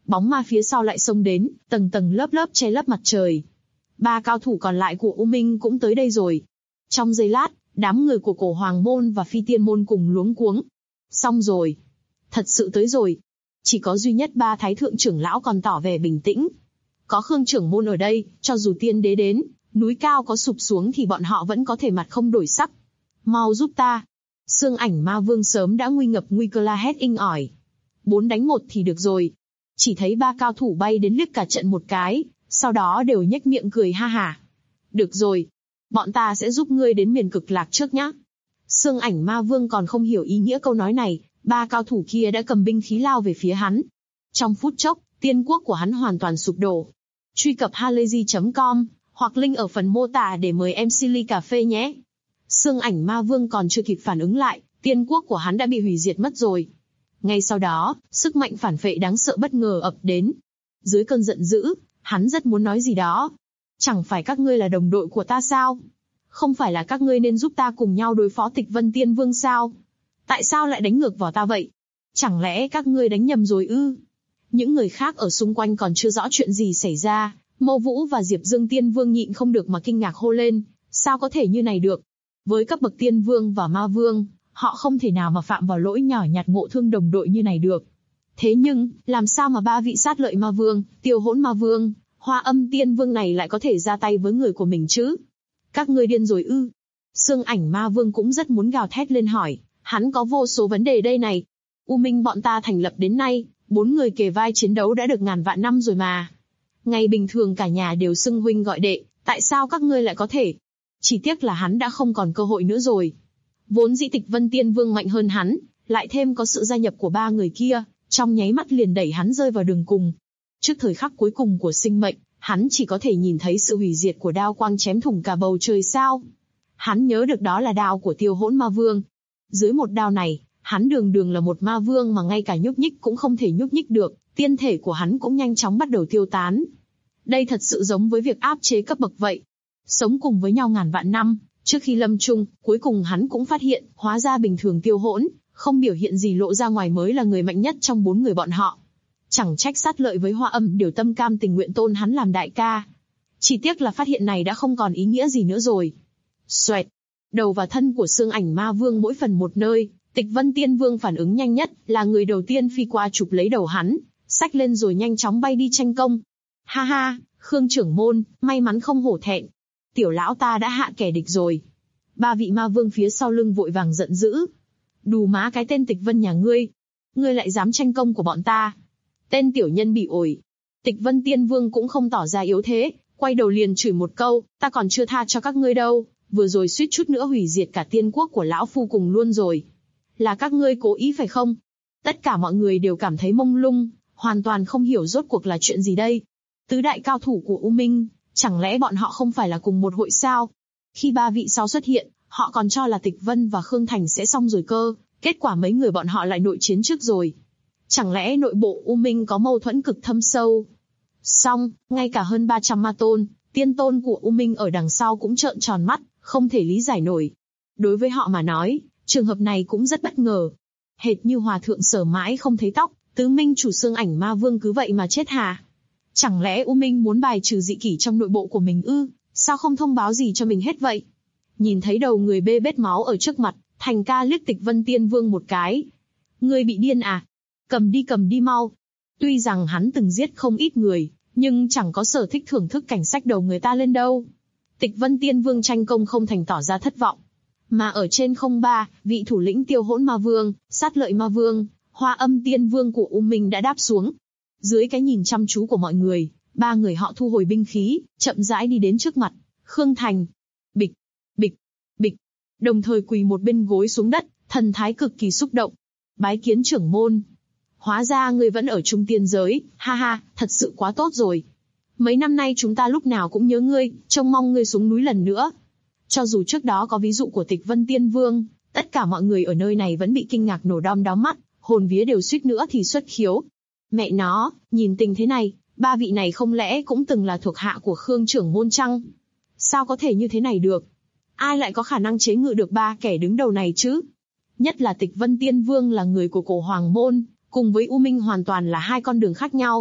Bóng ma phía sau lại xông đến, tầng tầng lớp lớp che lấp mặt trời. 3 cao thủ còn lại của U Minh cũng tới đây rồi. Trong giây lát, đám người của Cổ Hoàng Môn và Phi Tiên Môn cùng luống cuống. Xong rồi. Thật sự tới rồi. Chỉ có duy nhất 3 thái thượng trưởng lão còn tỏ vẻ bình tĩnh. Có Khương trưởng môn ở đây, cho dù tiên đế đến, núi cao có sụp xuống thì bọn họ vẫn có thể mặt không đổi sắc. Mau giúp ta. Xương Ảnh Ma Vương sớm đã nguy ngập nguy cơ la hét inh ỏi. 4 đánh 1 thì được rồi. Chỉ thấy 3 cao thủ bay đến liếc cả trận một cái, sau đó đều nhếch miệng cười ha hả. Được rồi. Bọn ta sẽ giúp ngươi đến miền cực lạc trước nhé. Xương Ảnh Ma Vương còn không hiểu ý nghĩa câu nói này, 3 cao thủ kia đã cầm binh khí lao về phía hắn. Trong phút chốc, tiên quốc của hắn hoàn toàn sụp đổ. Truy cập halayzi.com hoặc link ở phần mô tả để mời MC ly cà phê nhé. Xương Ảnh Ma Vương còn chưa kịp phản ứng lại, tiên quốc của hắn đã bị hủy diệt mất rồi. Ngay sau đó, sức mạnh phản phệ đáng sợ bất ngờ ập đến. Dưới cơn giận dữ, hắn rất muốn nói gì đó. Chẳng phải các ngươi là đồng đội của ta sao? Không phải là các ngươi nên giúp ta cùng nhau đối phó Tịch Vân Tiên Vương sao? Tại sao lại đánh ngược vào ta vậy? Chẳng lẽ các ngươi đánh nhầm rồi ư? Những người khác ở xung quanh còn chưa rõ chuyện gì xảy ra, Mâu Vũ và Diệp Dương Tiên Vương nhịn không được mà kinh ngạc hô lên, sao có thể như này được? Với cấp bậc Tiên Vương và Ma Vương, họ không thể nào mà phạm vào lỗi nhỏ nhặt ngộ thương đồng đội như này được. Thế nhưng, làm sao mà 3 vị sát lợi Ma Vương, Tiêu Hỗn Ma Vương, Hoa Âm Tiên Vương này lại có thể ra tay với người của mình chứ? Các ngươi điên rồi ư? Xương Ảnh Ma Vương cũng rất muốn gào thét lên hỏi, hắn có vô số vấn đề đây này. U Minh bọn ta thành lập đến nay, 4 người kề vai chiến đấu đã được ngàn vạn năm rồi mà. Ngày bình thường cả nhà đều xưng huynh gọi đệ, tại sao các ngươi lại có thể? Chỉ tiếc là hắn đã không còn cơ hội nữa rồi. Vốn dĩ Tịch Vân Tiên Vương mạnh hơn hắn, lại thêm có sự gia nhập của 3 người kia, trong nháy mắt liền đẩy hắn rơi vào đường cùng. Trước thời khắc cuối cùng của sinh mệnh, hắn chỉ có thể nhìn thấy sự hủy diệt của đao quang chém thủng cả bầu trời sao. Hắn nhớ được đó là đao của Tiêu Hỗn Ma Vương. Dưới một đao này, hắn đường đường là một ma vương mà ngay cả nhúc nhích cũng không thể nhúc nhích được, tiên thể của hắn cũng nhanh chóng bắt đầu tiêu tán. Đây thật sự giống với việc áp chế cấp bậc vậy. Sống cùng với nhau ngàn vạn năm, trước khi lâm chung, cuối cùng hắn cũng phát hiện, hóa ra bình thường Tiêu Hỗn, không biểu hiện gì lộ ra ngoài mới là người mạnh nhất trong 4 người bọn họ. Chẳng trách sát lợi với Hoa Âm đều tâm cam tình nguyện tôn hắn làm đại ca. Chỉ tiếc là phát hiện này đã không còn ý nghĩa gì nữa rồi. Xoẹt, đầu và thân của Xương Ảnh Ma Vương mỗi phần một nơi. Tịch Vân Tiên Vương phản ứng nhanh nhất, là người đầu tiên phi qua chụp lấy đầu hắn, xách lên rồi nhanh chóng bay đi tranh công. Ha ha, Khương trưởng môn, may mắn không hổ thẹn. Tiểu lão ta đã hạ kẻ địch rồi. 3 vị ma vương phía sau lưng vội vàng giận dữ. Đù má cái tên Tịch Vân nhà ngươi. Ngươi lại dám tranh công của bọn ta. Tên tiểu nhân bị ổi. Tịch Vân Tiên Vương cũng không tỏ ra yếu thế, quay đầu liền chửi một câu, ta còn chưa tha cho các ngươi đâu, vừa rồi suýt chút nữa hủy diệt cả tiên quốc của lão phu cùng luôn rồi. Là các ngươi cố ý phải không? Tất cả mọi người đều cảm thấy mông lung, hoàn toàn không hiểu rốt cuộc là chuyện gì đây. Tứ đại cao thủ của U Minh, chẳng lẽ bọn họ không phải là cùng một hội sao? Khi 3 vị sau xuất hiện, họ còn cho là Tịch Vân và Khương Thành sẽ xong rồi cơ, kết quả mấy người bọn họ lại nội chiến trước rồi. Chẳng lẽ nội bộ U Minh có mâu thuẫn cực thâm sâu? Xong, ngay cả hơn 300 ma tôn, tiên tôn của U Minh ở đằng sau cũng trợn tròn mắt, không thể lý giải nổi. Đối với họ mà nói, trường hợp này cũng rất bất ngờ. Hệt như hòa thượng Sở mãi không thấy tóc, tứ minh chủ Xương Ảnh Ma Vương cứ vậy mà chết hả? Chẳng lẽ U Minh muốn bài trừ dị kỷ trong nội bộ của mình ư? Sao không thông báo gì cho mình hết vậy? Nhìn thấy đầu người bê bết máu ở trước mặt, Thành Ca liếc Tịch Vân Tiên Vương một cái. Ngươi bị điên à? Cầm đi mau. Tuy rằng hắn từng giết không ít người, nhưng chẳng có sở thích thưởng thức cảnh sách đầu người ta lên đâu. Tịch Vân Tiên Vương tranh công không thành tỏ ra thất vọng. Mà ở trên 03, vị thủ lĩnh Tiêu Hỗn Ma Vương, Sát Lợi Ma Vương, Hoa Âm Tiên Vương của U Minh đã đáp xuống. Dưới cái nhìn chăm chú của mọi người, 3 người họ thu hồi binh khí, chậm rãi đi đến trước mặt. Khương Thành. Bịch, bịch, bịch. Đồng thời quỳ một bên gối xuống đất, thần thái cực kỳ xúc động. Bái kiến trưởng môn. Hóa ra ngươi vẫn ở trung tiên giới, ha ha, thật sự quá tốt rồi. Mấy năm nay chúng ta lúc nào cũng nhớ ngươi, trông mong ngươi xuống núi lần nữa. Cho dù trước đó có ví dụ của Tịch Vân Tiên Vương, tất cả mọi người ở nơi này vẫn bị kinh ngạc nổ đom đóm mắt, hồn vía đều suýt nữa thì xuất khiếu. Mẹ nó, nhìn tình thế này, 3 vị này không lẽ cũng từng là thuộc hạ của Khương trưởng môn chăng? Sao có thể như thế này được? Ai lại có khả năng chế ngự được 3 kẻ đứng đầu này chứ? Nhất là Tịch Vân Tiên Vương là người của Cổ Hoàng Môn, cùng với U Minh hoàn toàn là 2 con đường khác nhau,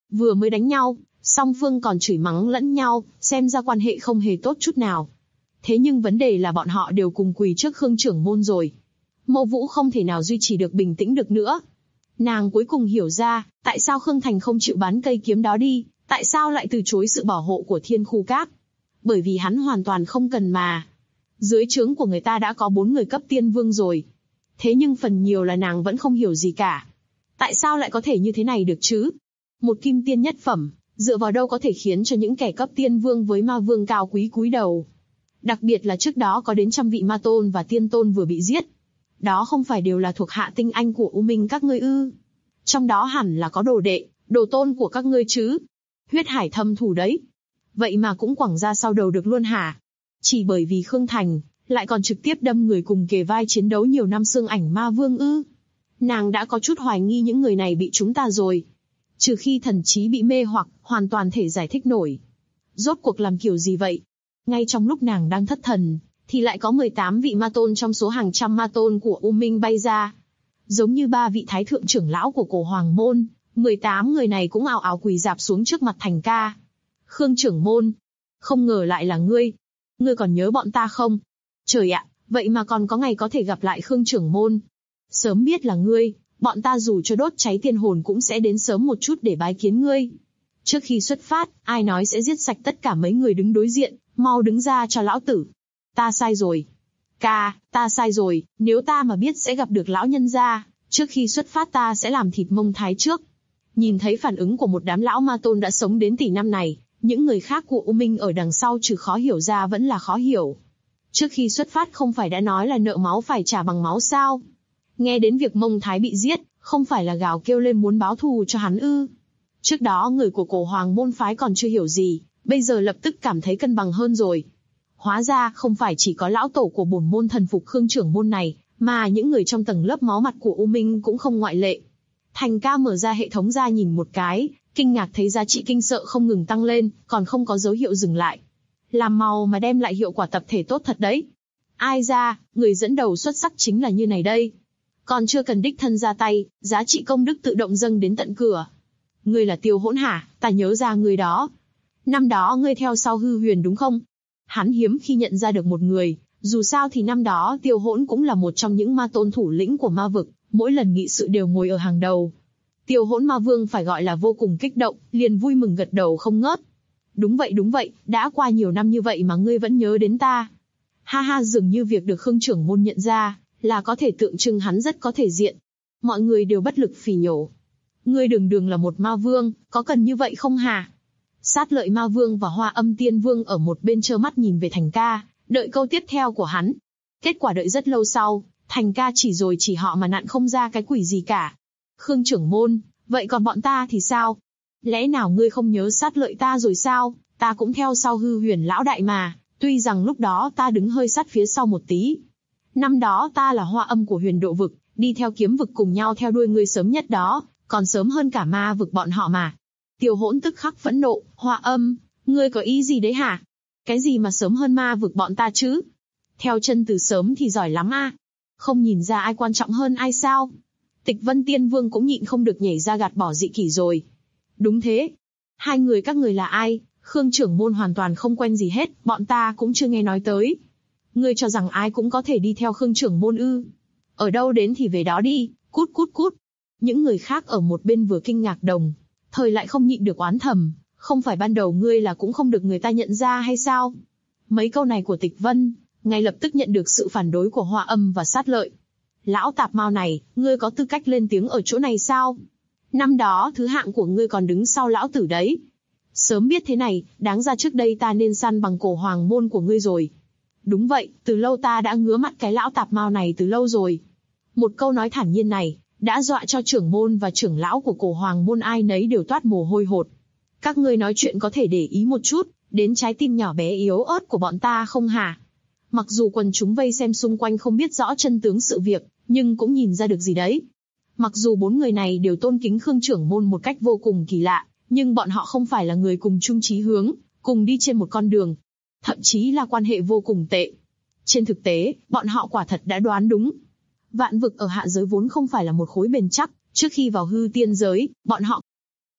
Vừa mới đánh nhau, song phương còn chửi mắng lẫn nhau, xem ra quan hệ không hề tốt chút nào. Thế nhưng vấn đề là bọn họ đều cùng quỳ trước Khương trưởng môn rồi. Mộ Vũ không thể nào duy trì được bình tĩnh được nữa. Nàng cuối cùng hiểu ra, tại sao Khương Thành không chịu bán cây kiếm đó đi, tại sao lại từ chối sự bảo hộ của Thiên Khu Các. Bởi vì hắn hoàn toàn không cần mà. Dưới trướng của người ta đã có 4 người cấp tiên vương rồi. Thế nhưng phần nhiều là nàng vẫn không hiểu gì cả. Tại sao lại có thể như thế này được chứ? Một kim tiên nhất phẩm, dựa vào đâu có thể khiến cho những kẻ cấp tiên vương với ma vương cao quý cúi đầu? Đặc biệt là trước đó có đến trăm vị ma tôn và tiên tôn vừa bị giết. Đó không phải đều là thuộc hạ tinh anh của U Minh các ngươi ư? Trong đó hẳn là có đồ đệ, đồ tôn của các ngươi chứ? Huyết hải thâm thù đấy. Vậy mà cũng quẳng ra sau đầu được luôn hả? Chỉ bởi vì Khương Thành, lại còn trực tiếp đâm người cùng kề vai chiến đấu nhiều năm xương ảnh ma vương ư? Nàng đã có chút hoài nghi những người này bị chúng ta rồi. Trừ khi thần trí bị mê hoặc, hoàn toàn thể giải thích nổi. Rốt cuộc làm kiểu gì vậy? Ngay trong lúc nàng đang thất thần, thì lại có 18 vị ma tôn trong số hàng trăm ma tôn của U Minh bay ra. Giống như 3 vị thái thượng trưởng lão của cổ hoàng môn, 18 người này cũng ào ào quỳ rạp xuống trước mặt Thành ca. Khương trưởng môn, không ngờ lại là ngươi. Ngươi còn nhớ bọn ta không? Trời ạ, vậy mà còn có ngày có thể gặp lại Khương trưởng môn. Sớm biết là ngươi, bọn ta dù cho đốt cháy tiên hồn cũng sẽ đến sớm một chút để bái kiến ngươi. Trước khi xuất phát, ai nói sẽ giết sạch tất cả mấy người đứng đối diện, mau đứng ra cho lão tử. Ta sai rồi. Ca, ta sai rồi, nếu ta mà biết sẽ gặp được lão nhân gia, trước khi xuất phát ta sẽ làm thịt mông thái trước. Nhìn thấy phản ứng của một đám lão ma tôn đã sống đến tỷ năm này, những người khác của U Minh ở đằng sau trừ khó hiểu ra vẫn là khó hiểu. Trước khi xuất phát không phải đã nói là nợ máu phải trả bằng máu sao? Nghe đến việc mông thái bị giết, không phải là gào kêu lên muốn báo thù cho hắn ư? Trước đó người của cổ hoàng môn phái còn chưa hiểu gì, bây giờ lập tức cảm thấy cân bằng hơn rồi. Hóa ra không phải chỉ có lão tổ của bổn môn thần phục Khương trưởng môn này, mà những người trong tầng lớp máu mặt của U Minh cũng không ngoại lệ. Thành ca mở ra hệ thống ra nhìn một cái, kinh ngạc thấy giá trị kinh sợ không ngừng tăng lên, còn không có dấu hiệu dừng lại. Làm màu mà đem lại hiệu quả tập thể tốt thật đấy. Ai ra, người dẫn đầu xuất sắc chính là như này đây. Còn chưa cần đích thân ra tay, giá trị công đức tự động dâng đến tận cửa. Ngươi là Tiêu Hỗn hả? Ta nhớ ra ngươi đó. Năm đó ngươi theo sau Hư Huyền đúng không? Hắn hiếm khi nhận ra được một người, dù sao thì năm đó Tiêu Hỗn cũng là một trong những ma tôn thủ lĩnh của ma vực, mỗi lần nghị sự đều ngồi ở hàng đầu. Tiêu Hỗn ma vương phải gọi là vô cùng kích động, liền vui mừng gật đầu không ngớt. Đúng vậy, đã qua nhiều năm như vậy mà ngươi vẫn nhớ đến ta. Ha ha, dường như việc được Khương trưởng môn nhận ra, là có thể tượng trưng hắn rất có thể diện. Mọi người đều bất lực phỉ nhổ. Ngươi đường là một ma vương, có cần như vậy không hả? Sát Lợi ma vương và Hoa Âm tiên vương ở một bên trơ mắt nhìn về Thành ca, đợi câu tiếp theo của hắn. Kết quả đợi rất lâu sau, Thành ca chỉ họ mà nặn không ra cái quỷ gì cả. Khương trưởng môn, vậy còn bọn ta thì sao? Lẽ nào ngươi không nhớ Sát Lợi ta rồi sao? Ta cũng theo sau Hư Huyền lão đại mà, tuy rằng lúc đó ta đứng hơi sát phía sau một tí. Năm đó ta là Hoa Âm của Huyền Độ vực, đi theo Kiếm vực cùng nhau theo đuôi ngươi sớm nhất đó, còn sớm hơn cả ma vực bọn họ mà. Tiêu Hỗn tức khắc phẫn nộ, Hoa Âm, ngươi có ý gì đấy hả? Cái gì mà sớm hơn ma vực bọn ta chứ? Theo chân từ sớm thì giỏi lắm à? Không nhìn ra ai quan trọng hơn ai sao? Tịch Vân Tiên Vương cũng nhịn không được nhảy ra gạt bỏ dị kỷ rồi. Đúng thế. Hai người các người là ai? Khương trưởng môn hoàn toàn không quen gì hết, bọn ta cũng chưa nghe nói tới. Ngươi cho rằng ai cũng có thể đi theo Khương trưởng môn ư? Ở đâu đến thì về đó đi, cút. Những người khác ở một bên vừa kinh ngạc đồng thời lại không nhịn được oán thầm, không phải ban đầu ngươi là cũng không được người ta nhận ra hay sao? Mấy câu này của Tịch Vân, ngay lập tức nhận được sự phản đối của Hoa Âm và Sát Lợi. Lão tạp mao này, ngươi có tư cách lên tiếng ở chỗ này sao? Năm đó thứ hạng của ngươi còn đứng sau lão tử đấy. Sớm biết thế này, đáng ra trước đây ta nên săn bằng cổ hoàng môn của ngươi rồi. Đúng vậy, từ lâu ta đã ngứa mắt cái lão tạp mao này từ lâu rồi. Một câu nói thản nhiên này, đã dọa cho trưởng môn và trưởng lão của cổ hoàng môn ai nấy đều toát mồ hôi hột. Các ngươi nói chuyện có thể để ý một chút, đến trái tim nhỏ bé yếu ớt của bọn ta không hả? Mặc dù quần chúng vây xem xung quanh không biết rõ chân tướng sự việc, nhưng cũng nhìn ra được gì đấy. Mặc dù 4 người này đều tôn kính Khương trưởng môn một cách vô cùng kỳ lạ, nhưng bọn họ không phải là người cùng chung chí hướng, cùng đi trên một con đường. Thậm chí là quan hệ vô cùng tệ. Trên thực tế, bọn họ quả thật đã đoán đúng. Vạn vực ở hạ giới vốn không phải là một khối bền chắc, trước khi vào hư tiên giới, bọn họ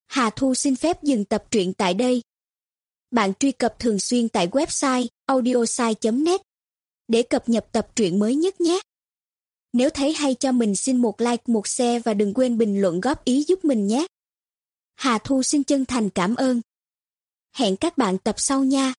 Hà Thu xin phép dừng tập truyện tại đây. Bạn truy cập thường xuyên tại website audiosai.net để cập nhật tập truyện mới nhất nhé. Nếu thấy hay cho mình xin một like, một share và đừng quên bình luận góp ý giúp mình nhé. Hà Thu xin chân thành cảm ơn. Hẹn các bạn tập sau nha.